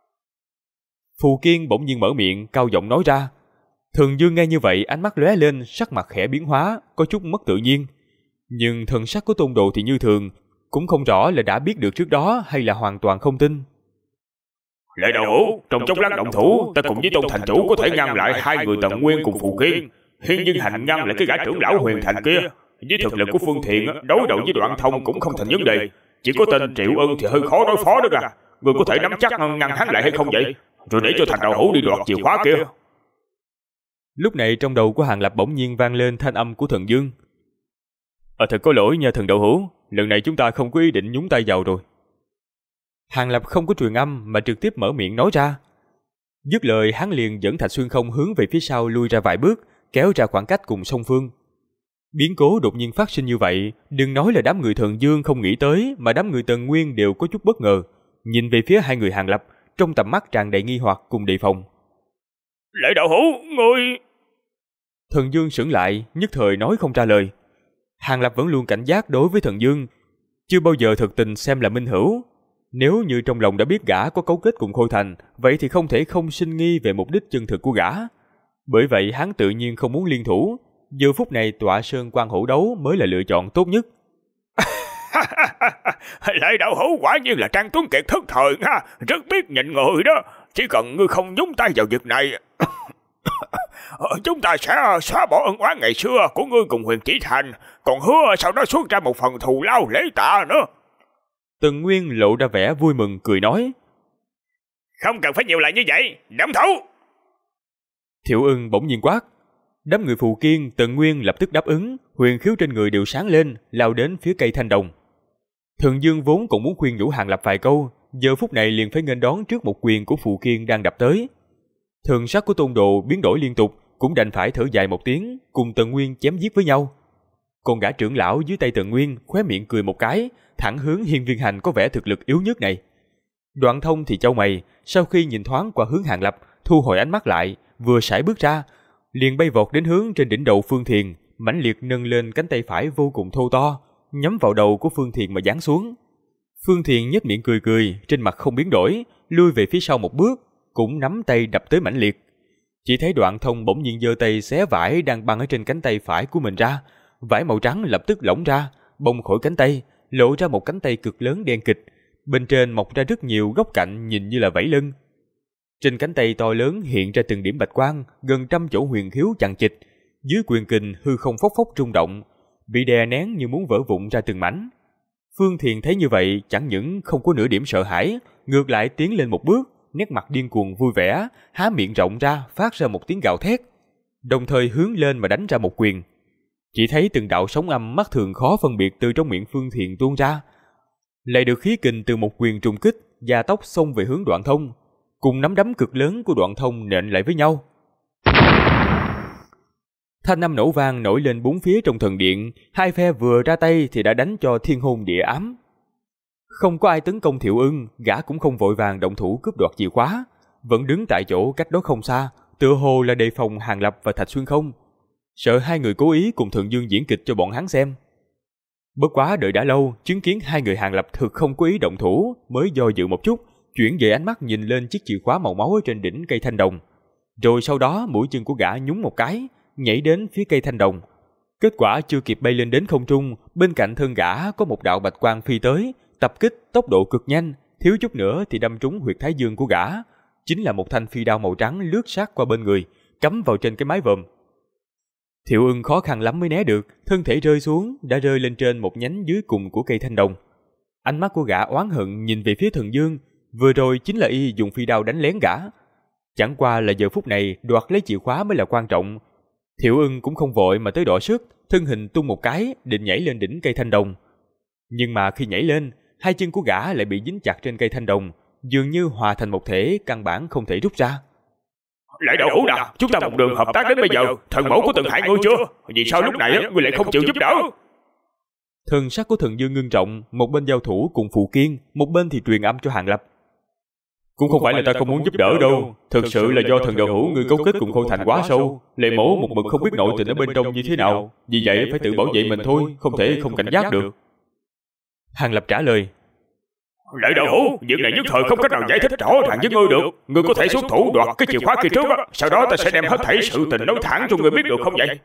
Phù Kiên bỗng nhiên mở miệng, cao giọng nói ra. Thần Dương nghe như vậy, ánh mắt lóe lên, sắc mặt khẽ biến hóa, có chút mất tự nhiên. Nhưng thần sắc của Tôn Đồ thì như thường, cũng không rõ là đã biết được trước đó hay là hoàn toàn không tin. Lệ đạo hữu, trong chốc lát động thủ, ta cùng với Tôn thành chủ có thể ngăn lại hai người Tần Nguyên cùng Phù Kiên. Hiên Dương Hành ngăn lại cái gã trưởng lão Huyền Thành kia. Với thực lực của Phương Thiện, đối đầu với Đoạn Thông cũng không thành vấn đề. Chỉ có tên Triệu Ân thì hơi khó đối phó đó kìa. Người có thể nắm chắc ngăn hắn lại hay không vậy? Rồi để cho Thành đạo hữu đi đoạt chìa khóa kia. Lúc này trong đầu của Hàng Lập bỗng nhiên vang lên thanh âm của Thần Dương. Thật có lỗi nha thần đạo hữu, lần này chúng ta không có ý định nhúng tay vào rồi. Hàng Lập không có truyền âm mà trực tiếp mở miệng nói ra. Dứt lời hắn liền dẫn Thạch Xuyên Không hướng về phía sau lui ra vài bước, kéo ra khoảng cách cùng song phương. Biến cố đột nhiên phát sinh như vậy, đừng nói là đám người Thần Dương không nghĩ tới, mà đám người Tần Nguyên đều có chút bất ngờ, nhìn về phía hai người Hàng Lập, trong tầm mắt tràn đầy nghi hoặc cùng đề phòng. Lệ đạo hữu, ngươi... Thần Dương sững lại, nhất thời nói không ra lời. Hàng Lập vẫn luôn cảnh giác đối với Thần Dương, chưa bao giờ thực tình xem là minh hữu. Nếu như trong lòng đã biết gã có cấu kết cùng Khôi Thành, vậy thì không thể không sinh nghi về mục đích chân thực của gã. Bởi vậy hắn tự nhiên không muốn liên thủ, giờ phút này tọa sơn quan hữu đấu mới là lựa chọn tốt nhất. Lệ đạo hữu quả nhiên là Trang Tuấn Kiệt thức thời ha, rất biết nhịn người đó. Chỉ cần ngươi không nhúng tay vào việc này Chúng ta sẽ xóa bỏ ân oán ngày xưa của ngươi cùng Huyền Chỉ Thành, còn hứa sau đó xuất ra một phần thù lao lễ tạ nữa. Tần Nguyên lộ ra vẻ vui mừng cười nói. Không cần phải nhiều lời như vậy, động thủ! Thiệu Ưng bỗng nhiên quát. Đám người phù kiên, Tần Nguyên lập tức đáp ứng, huyền khiếu trên người đều sáng lên, lao đến phía cây thanh đồng. Thường Dương vốn cũng muốn khuyên nhủ Hàng Lập vài câu, giờ phút này liền phải nghênh đón trước một quyền của phù kiên đang đập tới. Thần sắc của Tôn Đồ biến đổi liên tục, cũng đành phải thở dài một tiếng, cùng Tần Nguyên chém giết với nhau. Còn gã trưởng lão dưới tay Tần Nguyên khóe miệng cười một cái, thẳng hướng Hiên Viên Hành có vẻ thực lực yếu nhất này. Đoạn Thông thì chau mày, sau khi nhìn thoáng qua hướng Hàng Lập, thu hồi ánh mắt lại, vừa sải bước ra, liền bay vọt đến hướng trên đỉnh đầu Phương Thiền, mãnh liệt nâng lên cánh tay phải vô cùng thô to, nhắm vào đầu của Phương Thiền mà giáng xuống. Phương Thiền nhếch miệng cười cười, trên mặt không biến đổi, lui về phía sau một bước, cũng nắm tay đập tới mãnh liệt. Chỉ thấy Đoạn Thông bỗng nhiên giơ tay xé vải đang băng ở trên cánh tay phải của mình ra, vải màu trắng lập tức lỏng ra, bông khỏi cánh tay, lộ ra một cánh tay cực lớn đen kịch, bên trên mọc ra rất nhiều góc cạnh nhìn như là vảy lưng. Trên cánh tay to lớn hiện ra từng điểm bạch quang, gần 100 chỗ huyền khiếu chằng chịt, dưới quyền kình hư không phốc phốc rung động, bị đè nén như muốn vỡ vụn ra từng mảnh. Phương Thiền thấy như vậy chẳng những không có nửa điểm sợ hãi, ngược lại tiến lên một bước, nét mặt điên cuồng vui vẻ, há miệng rộng ra phát ra một tiếng gào thét, đồng thời hướng lên mà đánh ra một quyền. Chỉ thấy từng đạo sóng âm mắt thường khó phân biệt từ trong miệng Phương Thiền tuôn ra, lại được khí kình từ một quyền trùng kích gia tốc xông về hướng Đoạn Thông, cùng nắm đấm cực lớn của Đoạn Thông nện lại với nhau. Thanh âm nổ vang nổi lên bốn phía trong thần điện, hai phe vừa ra tay thì đã đánh cho thiên hôn địa ám. Không có ai tấn công Thiệu Ưng, gã cũng không vội vàng động thủ cướp đoạt chìa khóa, vẫn đứng tại chỗ cách đó không xa, tựa hồ là đề phòng Hàng Lập và Thạch Xuyên Không, sợ hai người cố ý cùng Thượng Dương diễn kịch cho bọn hắn xem. Bất quá đợi đã lâu, chứng kiến hai người Hàng Lập thực không có ý động thủ, mới do dự một chút, chuyển về ánh mắt nhìn lên chiếc chìa khóa màu máu ở trên đỉnh cây thanh đồng, rồi sau đó mũi chân của gã nhún một cái, nhảy đến phía cây thanh đồng. Kết quả chưa kịp bay lên đến không trung, bên cạnh thân gã có một đạo bạch quang phi tới, tập kích tốc độ cực nhanh, thiếu chút nữa thì đâm trúng huyệt thái dương của gã. Chính là một thanh phi đao màu trắng lướt sát qua bên người, cắm vào trên cái mái vòm. Thiệu Ưng khó khăn lắm mới né được, thân thể rơi xuống, đã rơi lên trên một nhánh dưới cùng của cây thanh đồng. Ánh mắt của gã oán hận nhìn về phía Thần Dương, vừa rồi chính là y dùng phi đao đánh lén gã. Chẳng qua là giờ phút này đoạt lấy chìa khóa mới là quan trọng. Thiệu Ưng cũng không vội mà tới đọ sức, thân hình tung một cái định nhảy lên đỉnh cây thanh đồng. Nhưng mà khi nhảy lên, hai chân của gã lại bị dính chặt trên cây thanh đồng, dường như hòa thành một thể, căn bản không thể rút ra. Lại đậu hũ nào, chúng ta một đường hợp tác đến bây giờ, thần mẫu có từng hại ngươi chưa? Vì sao lúc này ngươi lại không chịu giúp đỡ? Thần sắc của Thần Dương ngưng trọng, một bên giao thủ cùng Phù Kiên, một bên thì truyền âm cho Hàng Lập. Cũng không phải là ta không muốn giúp đỡ đâu, thực sự là do thần đạo hữu ngươi cấu kết cùng Khôi Thành quá sâu, Lệ Mẫu một mực không biết nội tình ở bên trong như thế nào, vì vậy phải tự bảo vệ mình thôi, không thể không cảnh giác được. Hàng Lập trả lời. Lại đạo hữu, việc này nhất thời không cách nào giải thích rõ ràng với ngươi được. Ngươi có thể xuất thủ đoạt cái chìa khóa kia trước, sau đó ta sẽ đem hết thảy sự tình nói thẳng cho ngươi biết được không vậy?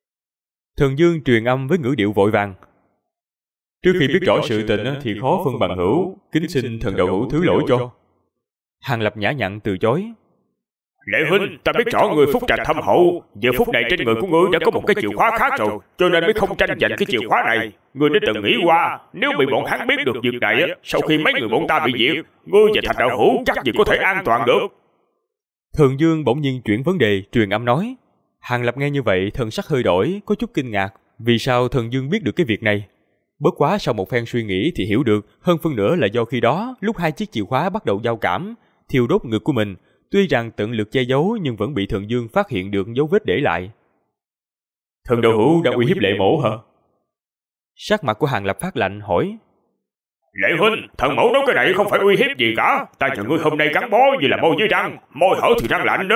Thần Dương truyền âm với ngữ điệu vội vàng. Trước khi biết rõ sự tình thì khó phân bằng hữu, kính xin thần đạo hữu thứ lỗi cho. Hàng Lập nhã nhặn từ chối. Lệ huynh, ta biết rõ người phúc trạch thâm hậu, giờ phút này trên người của ngươi đã có một cái chìa khóa khác rồi, cho nên mới không tranh giành cái chìa khóa này. Ngươi đã từng nghĩ qua, nếu bị bọn hắn biết được việc này, sau khi mấy người bọn ta bị diệt, ngươi và Thạch đạo hữu chắc gì có thể an toàn được. Thường Dương bỗng nhiên chuyển vấn đề, truyền âm nói. Hàng Lập nghe như vậy, thần sắc hơi đổi, có chút kinh ngạc, vì sao Thần Dương biết được cái việc này. Bất quá sau một phen suy nghĩ thì hiểu được, hơn phân nửa là do khi đó, lúc hai chiếc chìa khóa bắt đầu giao cảm, thiêu đốt ngực của mình, tuy rằng tận lực che giấu nhưng vẫn bị Thần Dương phát hiện được dấu vết để lại. Thần đạo hữu đang uy hiếp Lệ Mẫu hả? Sắc mặt của Hàng Lập phát lạnh hỏi. Lệ huynh, thần mẫu nói cái này không phải uy hiếp gì cả, ta chờ ngươi hôm nay gắn bó như là môi với răng, môi hở thì răng lạnh đó.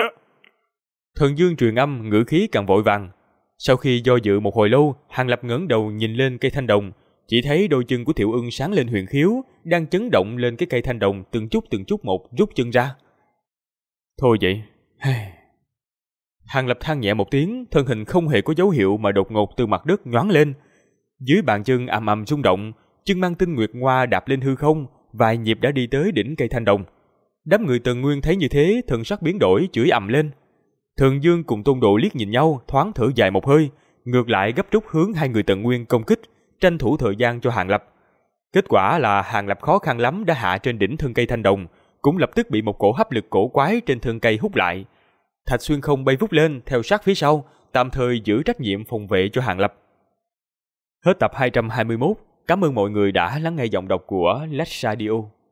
Thần Dương truyền âm, ngữ khí càng vội vàng. Sau khi do dự một hồi lâu, Hàng Lập ngẩng đầu nhìn lên cây thanh đồng, chỉ thấy đôi chân của Thiệu Ưng sáng lên huyền khiếu, đang chấn động lên cái cây thanh đồng, từng chút một rút chân ra. Thôi vậy. Hàng Lập than nhẹ một tiếng, thân hình không hề có dấu hiệu mà đột ngột từ mặt đất nhoáng lên. Dưới bàn chân ầm ầm rung động, chân mang tinh nguyệt ngoa đạp lên hư không, vài nhịp đã đi tới đỉnh cây thanh đồng. Đám người Tần Nguyên thấy như thế, thần sắc biến đổi, chửi ầm lên. Thường Dương cùng Tôn Độ liếc nhìn nhau, thoáng thở dài một hơi, ngược lại gấp rút hướng hai người Tần Nguyên công kích, tranh thủ thời gian cho Hàng Lập. Kết quả là Hàng Lập khó khăn lắm đã hạ trên đỉnh thân cây thanh đồng, cũng lập tức bị một cổ hấp lực cổ quái trên thân cây hút lại. Thạch Xuyên Không bay vút lên theo sát phía sau, tạm thời giữ trách nhiệm phòng vệ cho Hàng Lập. Hết tập 221. Cảm ơn mọi người đã lắng nghe giọng đọc của Lex Radio.